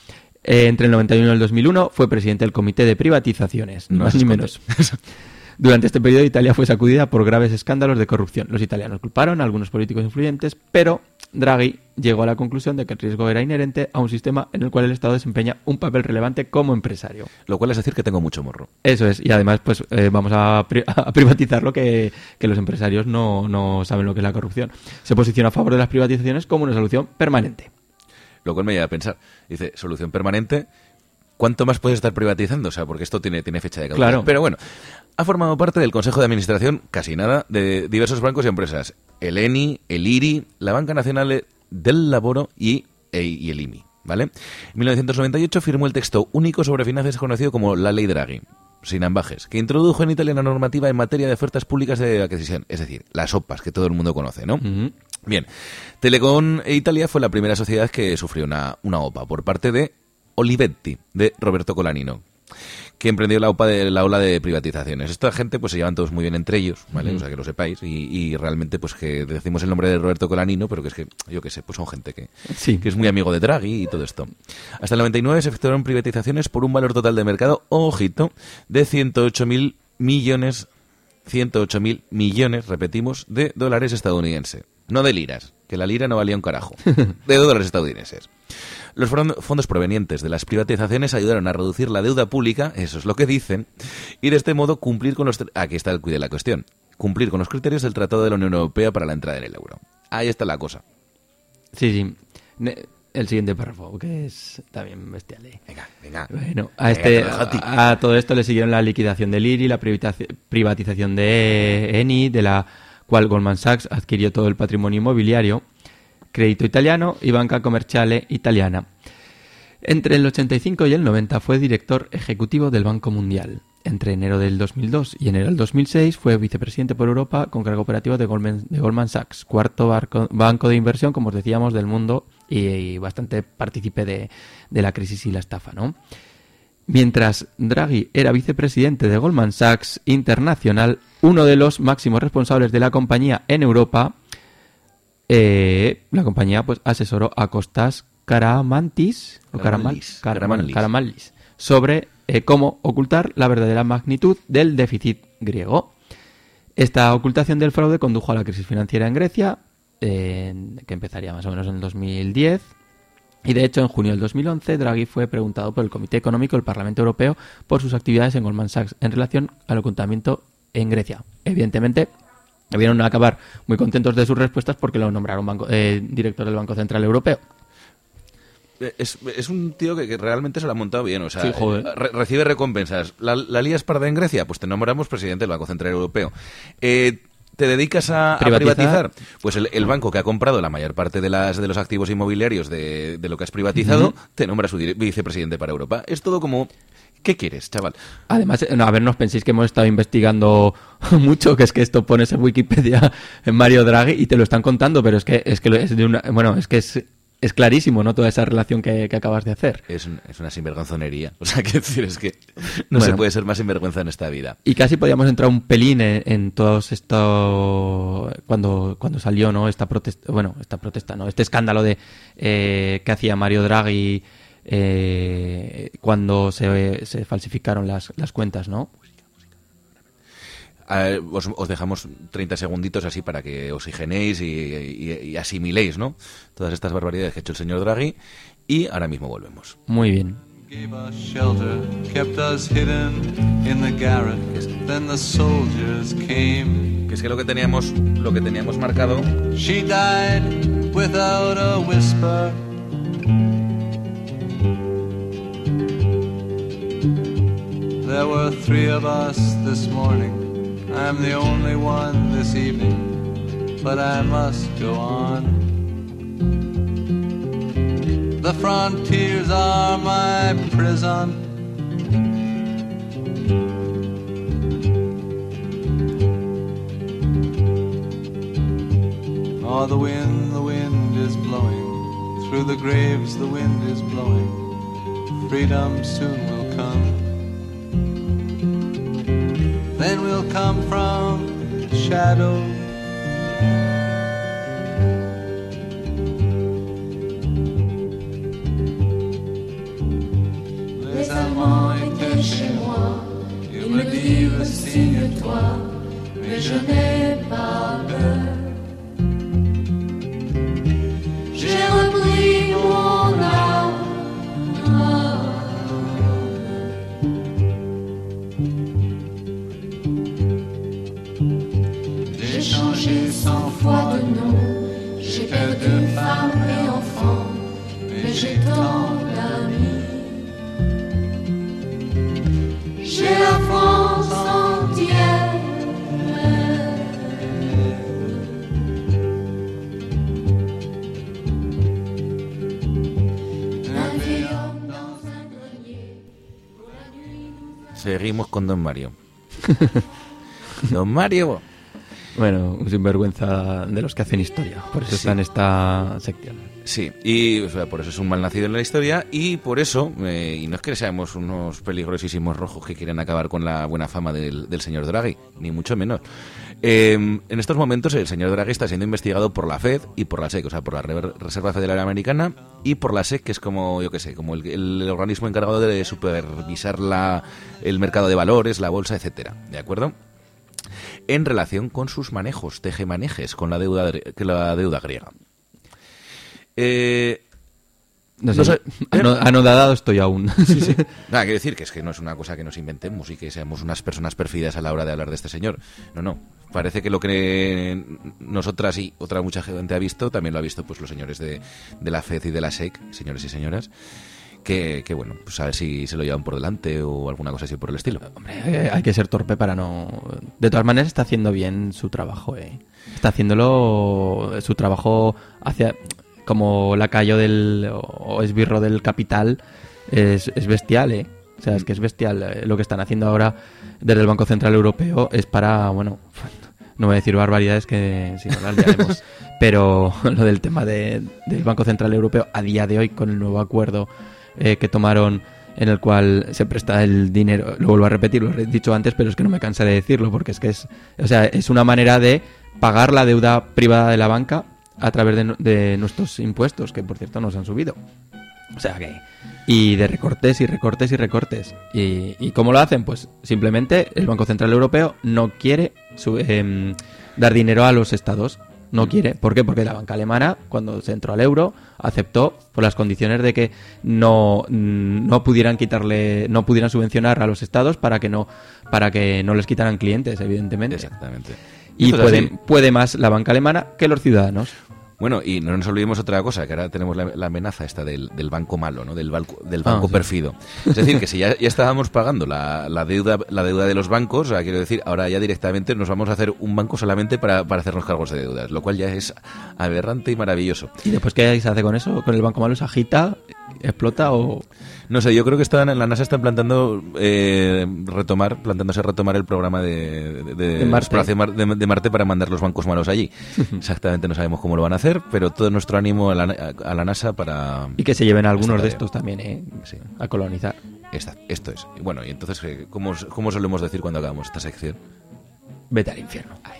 Eh, entre el noventa y uno y el dos mil uno fue presidente del Comité de Privatizaciones, no más ni menos. Durante este periodo Italia fue sacudida por graves escándalos de corrupción. Los italianos culparon a algunos políticos influyentes, pero Draghi llegó a la conclusión de que el riesgo era inherente a un sistema en el cual el Estado desempeña un papel relevante como empresario.
Lo cual es decir que tengo mucho morro.
Eso es, y además pues eh, vamos a, pri- a privatizarlo, que, que los empresarios no, no saben lo que es la corrupción. Se posiciona a favor de las privatizaciones como una solución permanente.
Lo cual me lleva a pensar, dice, solución permanente, ¿cuánto más puedes estar privatizando? O sea, porque esto tiene, tiene fecha de caducidad.
Claro.
Pero bueno, ha formado parte del Consejo de Administración, casi nada, de diversos bancos y empresas. El ENI, el IRI, la Banca Nacional del Laboro y, e, y el I M I, ¿vale? En mil novecientos noventa y ocho firmó el texto único sobre finanzas conocido como la Ley Draghi, sin ambajes, que introdujo en Italia la normativa en materia de ofertas públicas de adquisición, es decir, las O P As, que todo el mundo conoce, ¿no? Uh-huh. Bien, Telecom Italia fue la primera sociedad que sufrió una, una O P A por parte de Olivetti, de Roberto Colanino, que emprendió la, opa de, la ola de privatizaciones. Esta gente pues se llevan todos muy bien entre ellos, ¿vale? Mm. O sea, que lo sepáis. Y, y realmente pues que decimos el nombre de Roberto Colanino, pero que es que, yo qué sé, pues son gente que,
sí.
que es muy amigo de Draghi y todo esto. Hasta el noventa y nueve se efectuaron privatizaciones por un valor total de mercado, ojito, de ciento ocho mil millones, ciento ocho mil millones, repetimos, de dólares estadounidenses. No de liras, que la lira no valía un carajo. De dólares estadounidenses. Los fondos provenientes de las privatizaciones ayudaron a reducir la deuda pública, eso es lo que dicen, y de este modo cumplir con los... Aquí está el cuide de la cuestión. Cumplir con los criterios del Tratado de la Unión Europea para la entrada en el euro. Ahí está la cosa.
Sí, sí. El siguiente párrafo, que es también bestial. ¿eh?
Venga, venga.
Bueno, a, este, a, a todo esto le siguieron la liquidación del I R I, la privatización de Eni, de la cual Goldman Sachs adquirió todo el patrimonio inmobiliario, Crédito Italiano y Banca Commerciale Italiana. Entre el ochenta y cinco y el noventa fue director ejecutivo del Banco Mundial. Entre enero del dos mil dos y enero del dos mil seis fue vicepresidente por Europa con cargo operativo de Goldman, de Goldman Sachs, cuarto barco, banco de inversión, como os decíamos, del mundo y, y bastante partícipe de, de la crisis y la estafa, ¿no? Mientras Draghi era vicepresidente de Goldman Sachs Internacional, uno de los máximos responsables de la compañía en Europa, eh, la compañía pues asesoró a Costas Karamanlis, o Karamanlis, Karamanlis, Karamanlis sobre eh, cómo ocultar la verdadera magnitud del déficit griego. Esta ocultación del fraude condujo a la crisis financiera en Grecia, eh, que empezaría más o menos en el dos mil diez. Y de hecho, en junio del dos mil once, Draghi fue preguntado por el Comité Económico del Parlamento Europeo por sus actividades en Goldman Sachs en relación al ocultamiento en Grecia. Evidentemente, debieron acabar muy contentos de sus respuestas porque lo nombraron banco, eh, director del Banco Central Europeo.
Es, es un tío que, que realmente se lo ha montado bien, o sea,
sí, joder.
re, recibe recompensas. ¿La, la lías parda en Grecia? Pues te nombramos presidente del Banco Central Europeo. Eh... ¿Te dedicas a, a privatizar? Pues el, el banco que ha comprado la mayor parte de las de los activos inmobiliarios de, de lo que has privatizado, uh-huh. te nombra su vicepresidente para Europa. Es todo como... ¿Qué quieres, chaval?
Además, no, a ver, no os penséis que hemos estado investigando mucho, que es que esto pones en Wikipedia en Mario Draghi y te lo están contando, pero es que es que es de una, bueno, es que es es clarísimo, ¿no? Toda esa relación que, que acabas de hacer.
Es, un, es una sinvergonzonería. O sea, quiero decir, es que no bueno, se puede ser más sinvergüenza en esta vida.
Y casi podíamos entrar un pelín en, en todos esto cuando cuando salió, ¿no? Esta protesta, bueno, esta protesta, ¿no? Este escándalo de eh, que hacía Mario Draghi eh, cuando se, se falsificaron las, las cuentas, ¿no?
Uh, os, os dejamos treinta segunditos así para que oxigenéis y, y, y asimiléis, ¿no? Todas estas barbaridades que ha hecho el señor Draghi y ahora mismo volvemos.
Muy bien.
Gave us shelter, kept us hidden in the garret. Then the soldiers came.
Que es que lo que teníamos, lo que teníamos marcado.
She died without a whisper. There were three of us this morning. I'm the only one this evening, but I must go on. The frontiers are my prison. Oh, the wind, the wind is blowing. Through the graves the wind is blowing. Freedom soon will come. Then we'll come from the shadow.
Les Allemands étaient chez moi, ils me disent signe-toi, mais je n'ai pas peur. J'ai repris mon âme. J'ai changé cent fois de nom, j'ai perdu femme et enfant, mais j'ai tant d'amis. J'ai la France entière. Un vieil homme dans un grenier.
Seguimos con Don Mario. Don Mario.
Bueno, un sinvergüenza de los que hacen historia. Por eso
Sí.
está en esta sección.
Sí, y o sea, por eso es un malnacido en la historia y por eso, eh, y no es que seamos unos peligrosísimos rojos que quieren acabar con la buena fama del, del señor Draghi, ni mucho menos. Eh, en estos momentos el señor Draghi está siendo investigado por la Fed y por la S E C, o sea, por la Reserva Federal Americana y por la S E C, que es como, yo qué sé, como el, el organismo encargado de supervisar la, el mercado de valores, la bolsa, etcétera, ¿de acuerdo? En relación con sus manejos, tejemanejes, con la deuda, con la deuda griega. Eh,
no sé,
no sé,
ano- anodadado estoy aún.
Sí, sí. Nada, quiero decir que es que no es una cosa que nos inventemos y que seamos unas personas pérfidas a la hora de hablar de este señor. No, no. Parece que lo que nosotras y otra mucha gente ha visto, también lo ha visto pues los señores de, de la Fed y de la S E C, señores y señoras, que, que bueno, pues a ver si se lo llevan por delante o alguna cosa así por el estilo.
Hombre, eh, hay que ser torpe para no... De todas maneras está haciendo bien su trabajo, ¿eh? Está haciéndolo su trabajo hacia... como lacayo del o esbirro del capital es, es bestial, ¿eh? O sea, es que es bestial. Lo que están haciendo ahora desde el Banco Central Europeo es para, bueno, no voy a decir barbaridades que si no las liaremos, pero lo del tema de, del Banco Central Europeo a día de hoy con el nuevo acuerdo eh, que tomaron en el cual se presta el dinero, lo vuelvo a repetir, lo he dicho antes, pero es que no me cansaré de decirlo porque es que es, o sea, es una manera de pagar la deuda privada de la banca a través de, de nuestros impuestos, que por cierto nos han subido. O sea que... Y de recortes y recortes y recortes. ¿Y, y cómo lo hacen? Pues simplemente el Banco Central Europeo no quiere su, eh, dar dinero a los estados. No quiere. ¿Por qué? Porque la banca alemana, cuando se entró al euro, aceptó por las condiciones de que no, no pudieran quitarle, no pudieran subvencionar a los estados para que no, para que no les quitaran clientes, evidentemente.
Exactamente.
Y puede, puede más la banca alemana que los ciudadanos.
Bueno, y no nos olvidemos otra cosa, que ahora tenemos la, la amenaza esta del, del banco malo, ¿no? Del, balco, del banco ah, sí. perfido. Es decir, que si ya, ya estábamos pagando la, la deuda la deuda de los bancos, o sea, quiero decir, ahora ya directamente nos vamos a hacer un banco solamente para, para hacernos cargos de deudas, lo cual ya es aberrante y maravilloso.
¿Y después qué se hace con eso? ¿Con el banco malo se agita, explota o...?
No sé, yo creo que están, la NASA está plantando eh, retomar, plantándose retomar el programa de, de, de, de, Marte. exploración de, de Marte para mandar los bancos malos allí. Exactamente, no sabemos cómo lo van a hacer, pero todo nuestro ánimo a la, a la NASA para...
Y que se lleven algunos de estos también, ¿eh? Sí. A colonizar.
Esta, esto es. Bueno, y entonces, ¿cómo, ¿cómo solemos decir cuando acabamos esta sección?
Vete al infierno. Ay.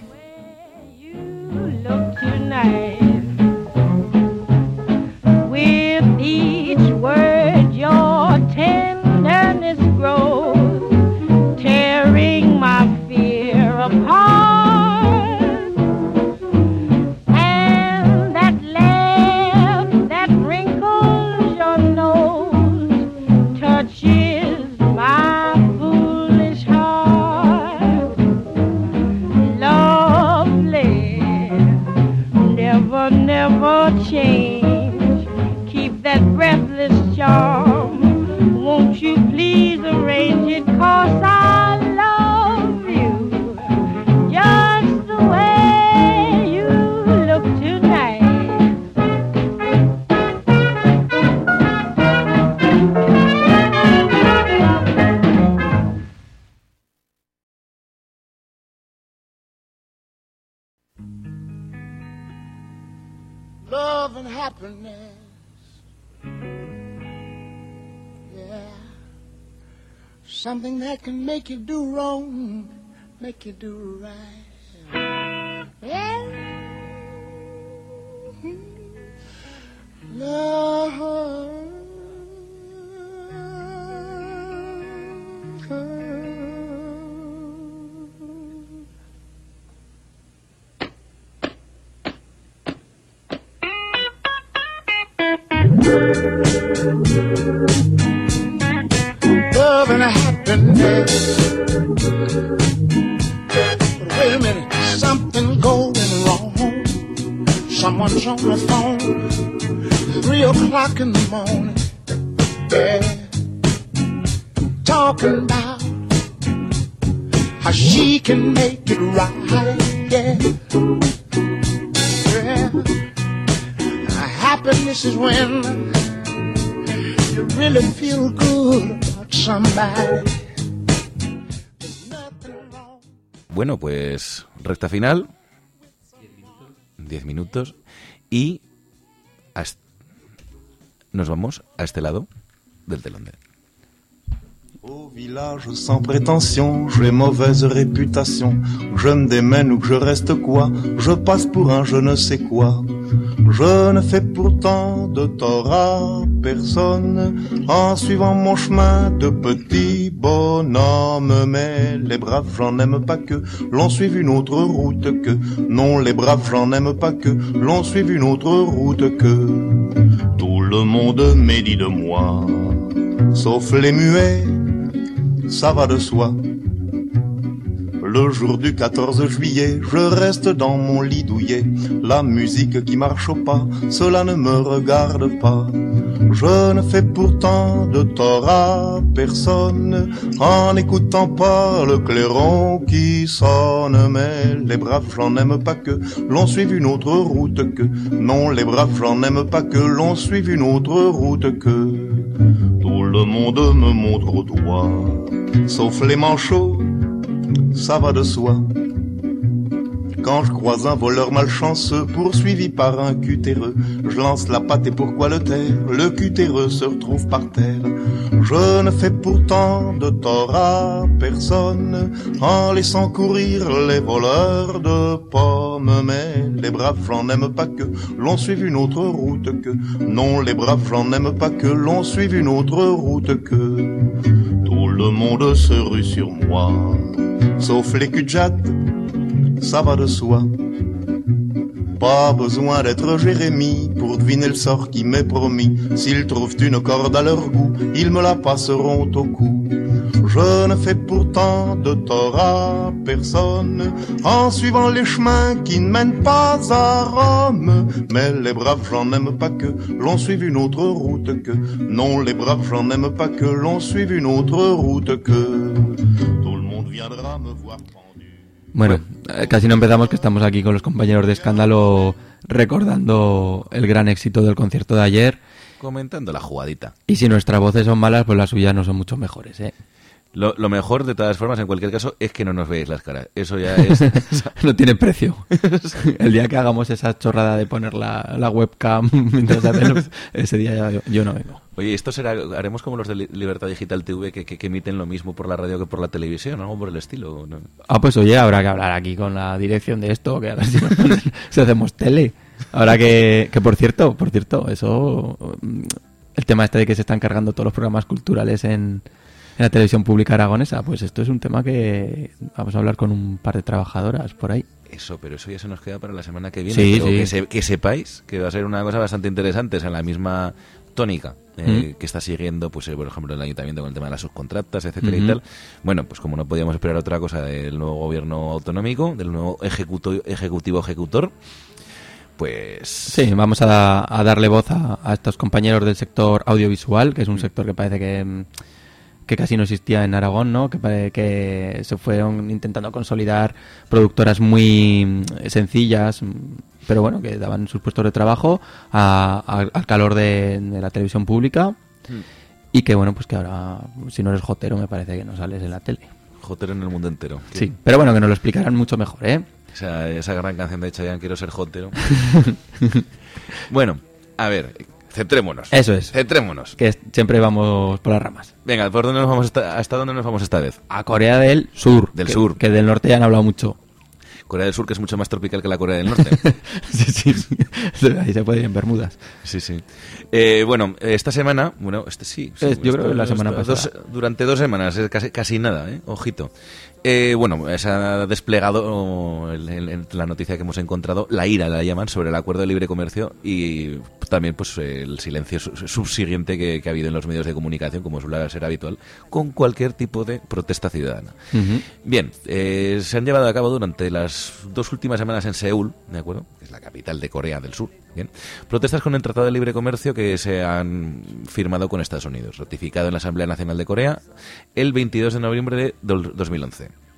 With each word your tenderness grows, tearing my fear apart. And that laugh that wrinkles your nose touches my foolish heart. Lovely, never, never change. That breathless charm, won't you please arrange it, 'cause I love you just the way you look tonight.
Love and happiness, yeah, something that can make you do wrong, make you do right. Yeah. Love. Love and happiness. But wait a minute, something's going wrong. Someone's on the phone, three o'clock in the morning, yeah, talking about how she can make it right, yeah, yeah. Happiness is when you really feel good about somebody.
Bueno, pues recta final. Diez minutos. Y hasta, nos vamos a este lado del telón de...
Au village sans prétention, j'ai mauvaise réputation. Je me démène ou que je reste quoi, je passe pour un je ne sais quoi. Je ne fais pourtant de tort à personne en suivant mon chemin de petit bonhomme. Mais les braves, j'en aime pas que l'on suive une autre route que. Non, les braves, j'en aime pas que l'on suive une autre route que. Tout le monde médit de moi, sauf les muets. Ça va de soi. Le jour du quatorze juillet, je reste dans mon lit douillet. La musique qui marche au pas, cela ne me regarde pas. Je ne fais pourtant de tort à personne en n'écoutant pas le clairon qui sonne. Mais les braves, j'en aime pas que l'on suive une autre route que. Non, les braves, j'en aime pas que l'on suive une autre route que. Tout le monde me montre au doigt, sauf les manchots, ça va de soi. Quand je croise un voleur malchanceux poursuivi par un cutéreux, je lance la patte et pourquoi le taire? Le cutéreux se retrouve par terre. Je ne fais pourtant de tort à personne en laissant courir les voleurs de pommes. Mais les braves, j'en aime pas que l'on suive une autre route que. Non, les braves, j'en aime pas que l'on suive une autre route que. Tout le monde se rue sur moi, sauf les cul-de-jatte, ça va de soi. Pas besoin d'être Jérémie pour deviner le sort qui m'est promis. S'ils trouvent une corde à leur goût, ils me la passeront au cou. Je ne fais pourtant de tort à personne en suivant les chemins qui ne mènent pas à Rome. Mais les braves, j'en aime pas que l'on suive une autre route que. Non, les braves, j'en aime pas que l'on suive une autre route que. Tout le monde viendra me voir.
Bueno, eh, casi no empezamos, que estamos aquí con los compañeros de Escándalo recordando el gran éxito del concierto de ayer.
Comentando la jugadita.
Y si nuestras voces son malas, pues las suyas no son mucho mejores, ¿eh?
Lo, lo mejor, de todas formas, en cualquier caso, es que no nos veáis las caras. Eso ya es...
no tiene precio. El día que hagamos esa chorrada de poner la, la webcam mientras hacemos, ese día ya yo, yo no vengo.
Oye, esto será... Haremos como los de Libertad Digital T V que, que, que emiten lo mismo por la radio que por la televisión, algo por el estilo, ¿no?
Ah, pues oye, habrá que hablar aquí con la dirección de esto, que a ver si, si hacemos tele. Ahora que, que, por cierto, por cierto, eso... El tema este de que se están cargando todos los programas culturales en... en la televisión pública aragonesa, pues esto es un tema que vamos a hablar con un par de trabajadoras por ahí.
Eso, pero eso ya se nos queda para la semana que viene.
Sí,
pero
sí.
Que, se, que sepáis que va a ser una cosa bastante interesante, es en la misma tónica eh, mm. que está siguiendo, pues eh, por ejemplo, el ayuntamiento con el tema de las subcontratas, etcétera mm-hmm. y tal. Bueno, pues como no podíamos esperar otra cosa del nuevo gobierno autonómico, del nuevo ejecuto, ejecutivo ejecutor, pues...
Sí, vamos a, a darle voz a, a estos compañeros del sector audiovisual, que es un sector que parece que... que casi no existía en Aragón, ¿no? Que, que se fueron intentando consolidar productoras muy sencillas, pero bueno, que daban sus puestos de trabajo a, a, al calor de, de la televisión pública mm. y que bueno, pues que ahora, si no eres jotero, me parece que no sales en la tele.
Jotero en el mundo entero.
Sí, pero bueno, que nos lo explicarán mucho mejor, ¿eh?
O sea, esa gran canción de Chayanne, quiero ser jotero. Bueno, a ver... Centrémonos.
Eso es.
Centrémonos.
Que siempre vamos por las ramas.
Venga, ¿por dónde nos vamos esta, ¿hasta dónde nos vamos esta vez?
A Corea del Sur.
Del
que,
Sur.
Que del norte ya han hablado mucho.
Corea del Sur, que es mucho más tropical que la Corea del Norte.
sí, sí, sí. Ahí se puede ir en Bermudas.
Sí, sí. Eh, bueno, esta semana, bueno, este sí. sí
es, yo creo que la semana pasada.
Dos, durante dos semanas, casi, casi nada, ¿eh? Ojito. Eh, bueno, se ha desplegado el, el, el, la noticia que hemos encontrado, la ira la llaman, sobre el acuerdo de libre comercio y también pues el silencio subsiguiente que, que ha habido en los medios de comunicación, como suele ser habitual, con cualquier tipo de protesta ciudadana. Uh-huh. Bien, eh, se han llevado a cabo durante las dos últimas semanas en Seúl, ¿de acuerdo? Que es la capital de Corea del Sur. Bien, protestas con el Tratado de Libre Comercio que se han firmado con Estados Unidos, ratificado en la Asamblea Nacional de Corea el veintidós de noviembre de dos mil once.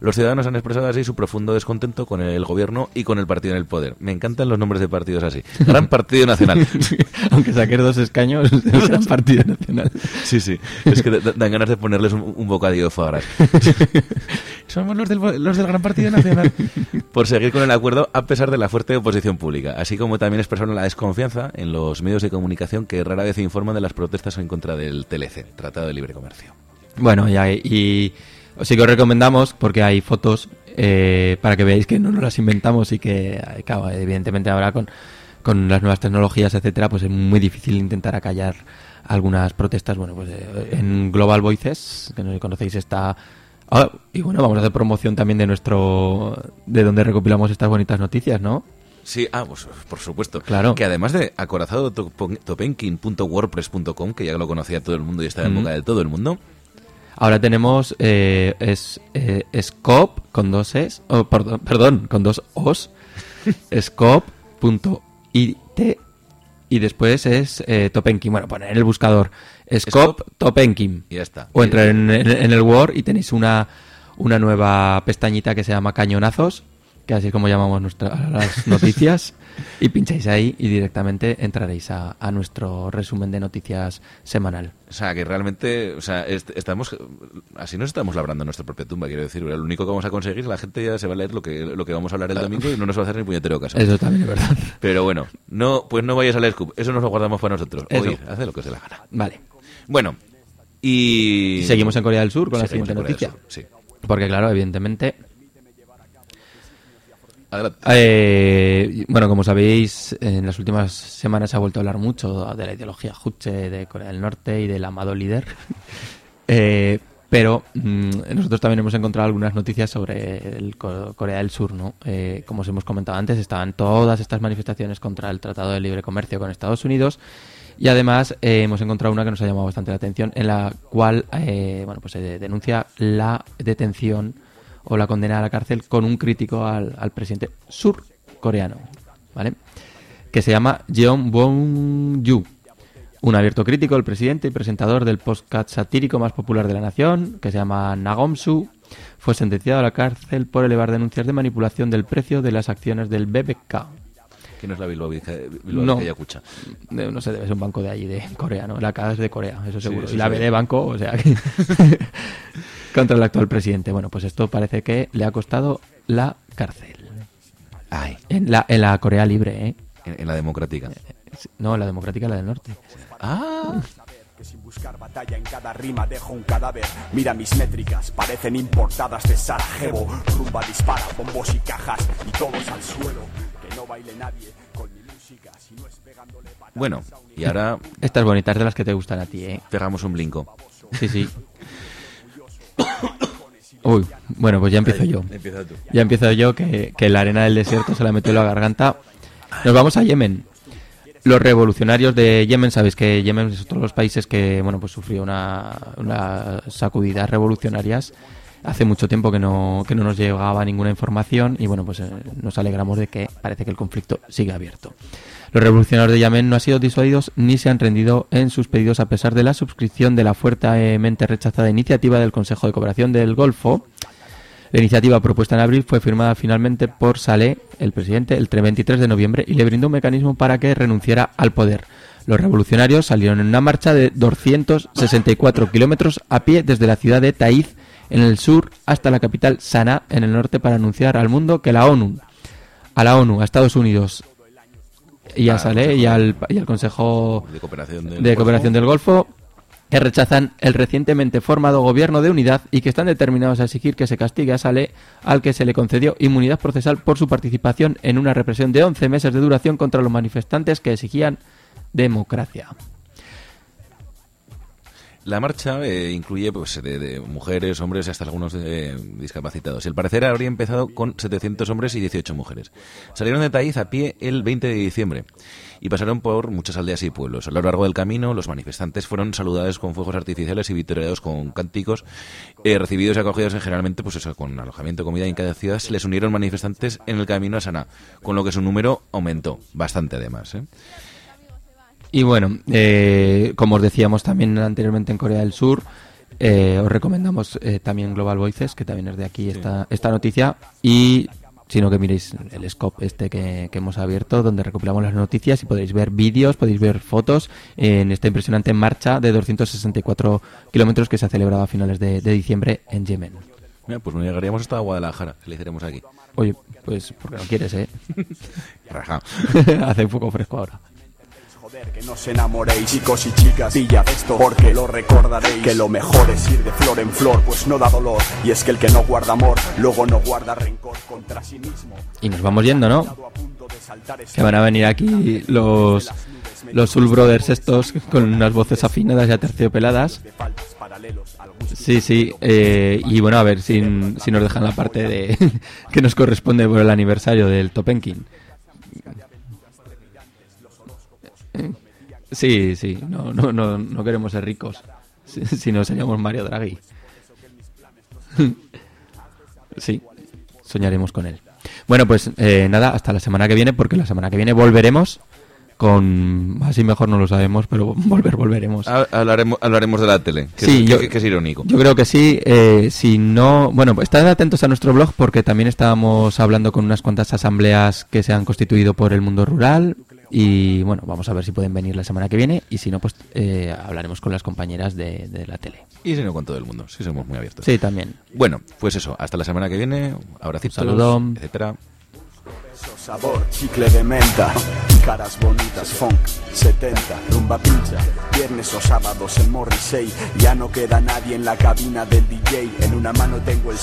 Los ciudadanos han expresado así su profundo descontento con el gobierno y con el partido en el poder. Me encantan los nombres de partidos así. Gran Partido Nacional.
Aunque saques dos escaños, el Gran Partido Nacional.
Sí, sí. Es que dan ganas de ponerles un, un bocadillo de foie gras. Somos los del, los del Gran Partido Nacional. Por seguir con el acuerdo a pesar de la fuerte oposición pública, así como también expresaron la desconfianza en los medios de comunicación que rara vez informan de las protestas en contra del T L C, Tratado de Libre Comercio.
Bueno, y, hay, y sí que os recomendamos, porque hay fotos eh, para que veáis que no nos las inventamos y que, claro, evidentemente ahora con, con las nuevas tecnologías, etcétera, pues es muy difícil intentar acallar algunas protestas. Bueno, pues eh, en Global Voices, que no conocéis, está... Oh, y bueno, vamos a hacer promoción también de nuestro... de donde recopilamos estas bonitas noticias, ¿no?
Sí, ah, pues por supuesto.
Claro.
Que además de acorazado topenkin punto wordpress punto com, que ya lo conocía todo el mundo y está en
Mm.
boca de todo el mundo.
Ahora tenemos eh, es, eh, Scope con dos es, oh, perdón, perdón, con dos os, scope punto it y después es eh, Topenkin. Bueno, poner en el buscador Scope,
Scope
Topenkin.
Y ya está.
O entrar en, en, en el Word y tenéis una, una nueva pestañita que se llama Cañonazos, que así es como llamamos nuestra, las noticias, y pincháis ahí y directamente entraréis a, a nuestro resumen de noticias semanal.
O sea, que realmente, o sea, est estamos, así nos estamos labrando nuestra propia tumba, quiero decir. Lo único que vamos a conseguir es que la gente ya se va a leer lo que, lo que vamos a hablar el domingo y no nos va a hacer ni puñetero caso.
Eso también es verdad.
Pero bueno, no, pues no vayáis al Scoop, eso nos lo guardamos para nosotros.
Eso.
Oír, haced lo que os dé la gana.
Vale.
Bueno, y...
Y seguimos en Corea del Sur con la
Seguimos
siguiente
en Corea
noticia.
del Sur, sí.
Porque claro, evidentemente...
Adelante.
Eh, bueno, como sabéis, en las últimas semanas se ha vuelto a hablar mucho de la ideología Juche de Corea del Norte y del amado líder. eh, pero mmm, nosotros también hemos encontrado algunas noticias sobre el Co- Corea del Sur, ¿no? Eh, como os hemos comentado antes, estaban todas estas manifestaciones contra el Tratado de Libre Comercio con Estados Unidos. Y además eh, hemos encontrado una que nos ha llamado bastante la atención, en la cual eh, bueno, pues se denuncia la detención o la condena a la cárcel con un crítico al, al presidente surcoreano, ¿vale? Que se llama Jeon Bong-yu, un abierto crítico del presidente y presentador del podcast satírico más popular de la nación, que se llama Nagomsu, fue sentenciado a la cárcel por elevar denuncias de manipulación del precio de las acciones del B B K.
Que no es la Bilbao Vizcaya Bilbao
No,
Vizcaya Cucha.
de- no sé, debe ser un banco de allí, de Corea, ¿no? La K es de Corea, eso
Sí,
seguro.
eso
y la
sí.
B de banco, o sea que... contra el actual presidente. Bueno, pues esto parece que le ha costado la cárcel.
Ay.
En la, en la Corea libre, ¿eh?
En, en la democrática.
No, la democrática, la del norte.
Ah...
Que sin buscar batalla en cada rima dejo un cadáver. Mira mis métricas, parecen importadas de Sarajevo. Rumba dispara, bombos y cajas y todos al suelo. Que no baile nadie con mi música, si no es pegándole patadas.
Bueno, y ahora
Estas bonitas de las que te gustan a ti, ¿eh?
pegamos un blinco.
Sí, sí. Uy, bueno, pues ya empiezo yo.
Empieza tú.
Ya empiezo yo, que, que la arena del desierto se la metió en la garganta. Nos vamos a Yemen. Los revolucionarios de Yemen, sabéis que Yemen es otro de los países que, bueno, pues sufrió una, una sacudidas revolucionarias. Hace mucho tiempo que no, que no nos llegaba ninguna información y, bueno, pues eh, nos alegramos de que parece que el conflicto sigue abierto. Los revolucionarios de Yemen no han sido disuadidos ni se han rendido en sus pedidos a pesar de la suscripción de la fuertemente rechazada iniciativa del Consejo de Cooperación del Golfo. La iniciativa propuesta en abril fue firmada finalmente por Saleh, el presidente, el veintitrés de noviembre y le brindó un mecanismo para que renunciara al poder. Los revolucionarios salieron en una marcha de doscientos sesenta y cuatro kilómetros a pie desde la ciudad de Taiz, en el sur, hasta la capital Sanaa, en el norte, para anunciar al mundo que la ONU, a la ONU, a Estados Unidos y a Saleh y al, y al Consejo
de Cooperación del,
de Cooperación del Golfo, que rechazan el recientemente formado Gobierno de Unidad y que están determinados a exigir que se castigue a Saleh, al que se le concedió inmunidad procesal por su participación en una represión de once meses de duración contra los manifestantes que exigían democracia.
La marcha eh, incluye pues de, de mujeres, hombres y hasta algunos eh, discapacitados. Y al parecer habría empezado con setecientos hombres y dieciocho mujeres. Salieron de Taiz a pie el veinte de diciembre y pasaron por muchas aldeas y pueblos. A lo largo del camino, los manifestantes fueron saludados con fuegos artificiales y vitoreados con cánticos, eh, recibidos y acogidos en generalmente pues eso, con alojamiento, comida, y en cada ciudad se les unieron manifestantes en el camino a Sanaa, con lo que su número aumentó bastante además, ¿eh?
Y bueno, eh, como os decíamos también anteriormente en Corea del Sur, Eh, os recomendamos eh, también Global Voices, que también es de aquí esta, esta noticia, y sino que miréis el scope este que, que hemos abierto, donde recopilamos las noticias y podéis ver vídeos, podéis ver fotos en esta impresionante marcha de doscientos sesenta y cuatro kilómetros que se ha celebrado a finales de, de diciembre en Yemen.
Mira, pues nos llegaríamos hasta Guadalajara, que le hiciéramos aquí.
Oye, pues porque no quieres, ¿eh?
Raja.
Hace un poco fresco ahora.
Que no os enamoréis, chicos y chicas, pillad esto porque lo recordaréis. Que lo mejor es ir de flor en flor, pues no da dolor. Y es que el que no guarda amor, luego no guarda rencor contra sí mismo.
Y nos vamos yendo, ¿no? Que van a venir aquí los los Soul Brothers estos con unas voces afinadas y aterciopeladas. Sí, sí. Eh, y bueno, a ver si, si nos dejan la parte de que nos corresponde por el aniversario del Topenkin. Sí, sí, no, no, no, no queremos ser ricos, si, si no seríamos Mario Draghi. Sí, soñaremos con él. Bueno, pues eh, nada, hasta la semana que viene, porque la semana que viene volveremos con... Así mejor no lo sabemos, pero volver, volveremos.
Hablaremos, hablaremos de la tele, que,
sí,
es,
yo,
que, que es irónico.
Yo creo que sí, eh, si no... Bueno, pues estad atentos a nuestro blog, porque también estábamos hablando con unas cuantas asambleas que se han constituido por el mundo rural. Y bueno, vamos a ver si pueden venir la semana que viene, y si no, pues eh, hablaremos con las compañeras de, de la tele.
Y si no, con todo el mundo, si somos muy abiertos.
Sí, también.
Bueno, pues eso, hasta la semana que viene, abracitos,
saludo,
etcétera.
Sabor, chicle de menta, caras bonitas, funk, setenta, rumba pincha, viernes o sábados en Morrissey, ya no queda nadie en la cabina del D J, en una mano tengo el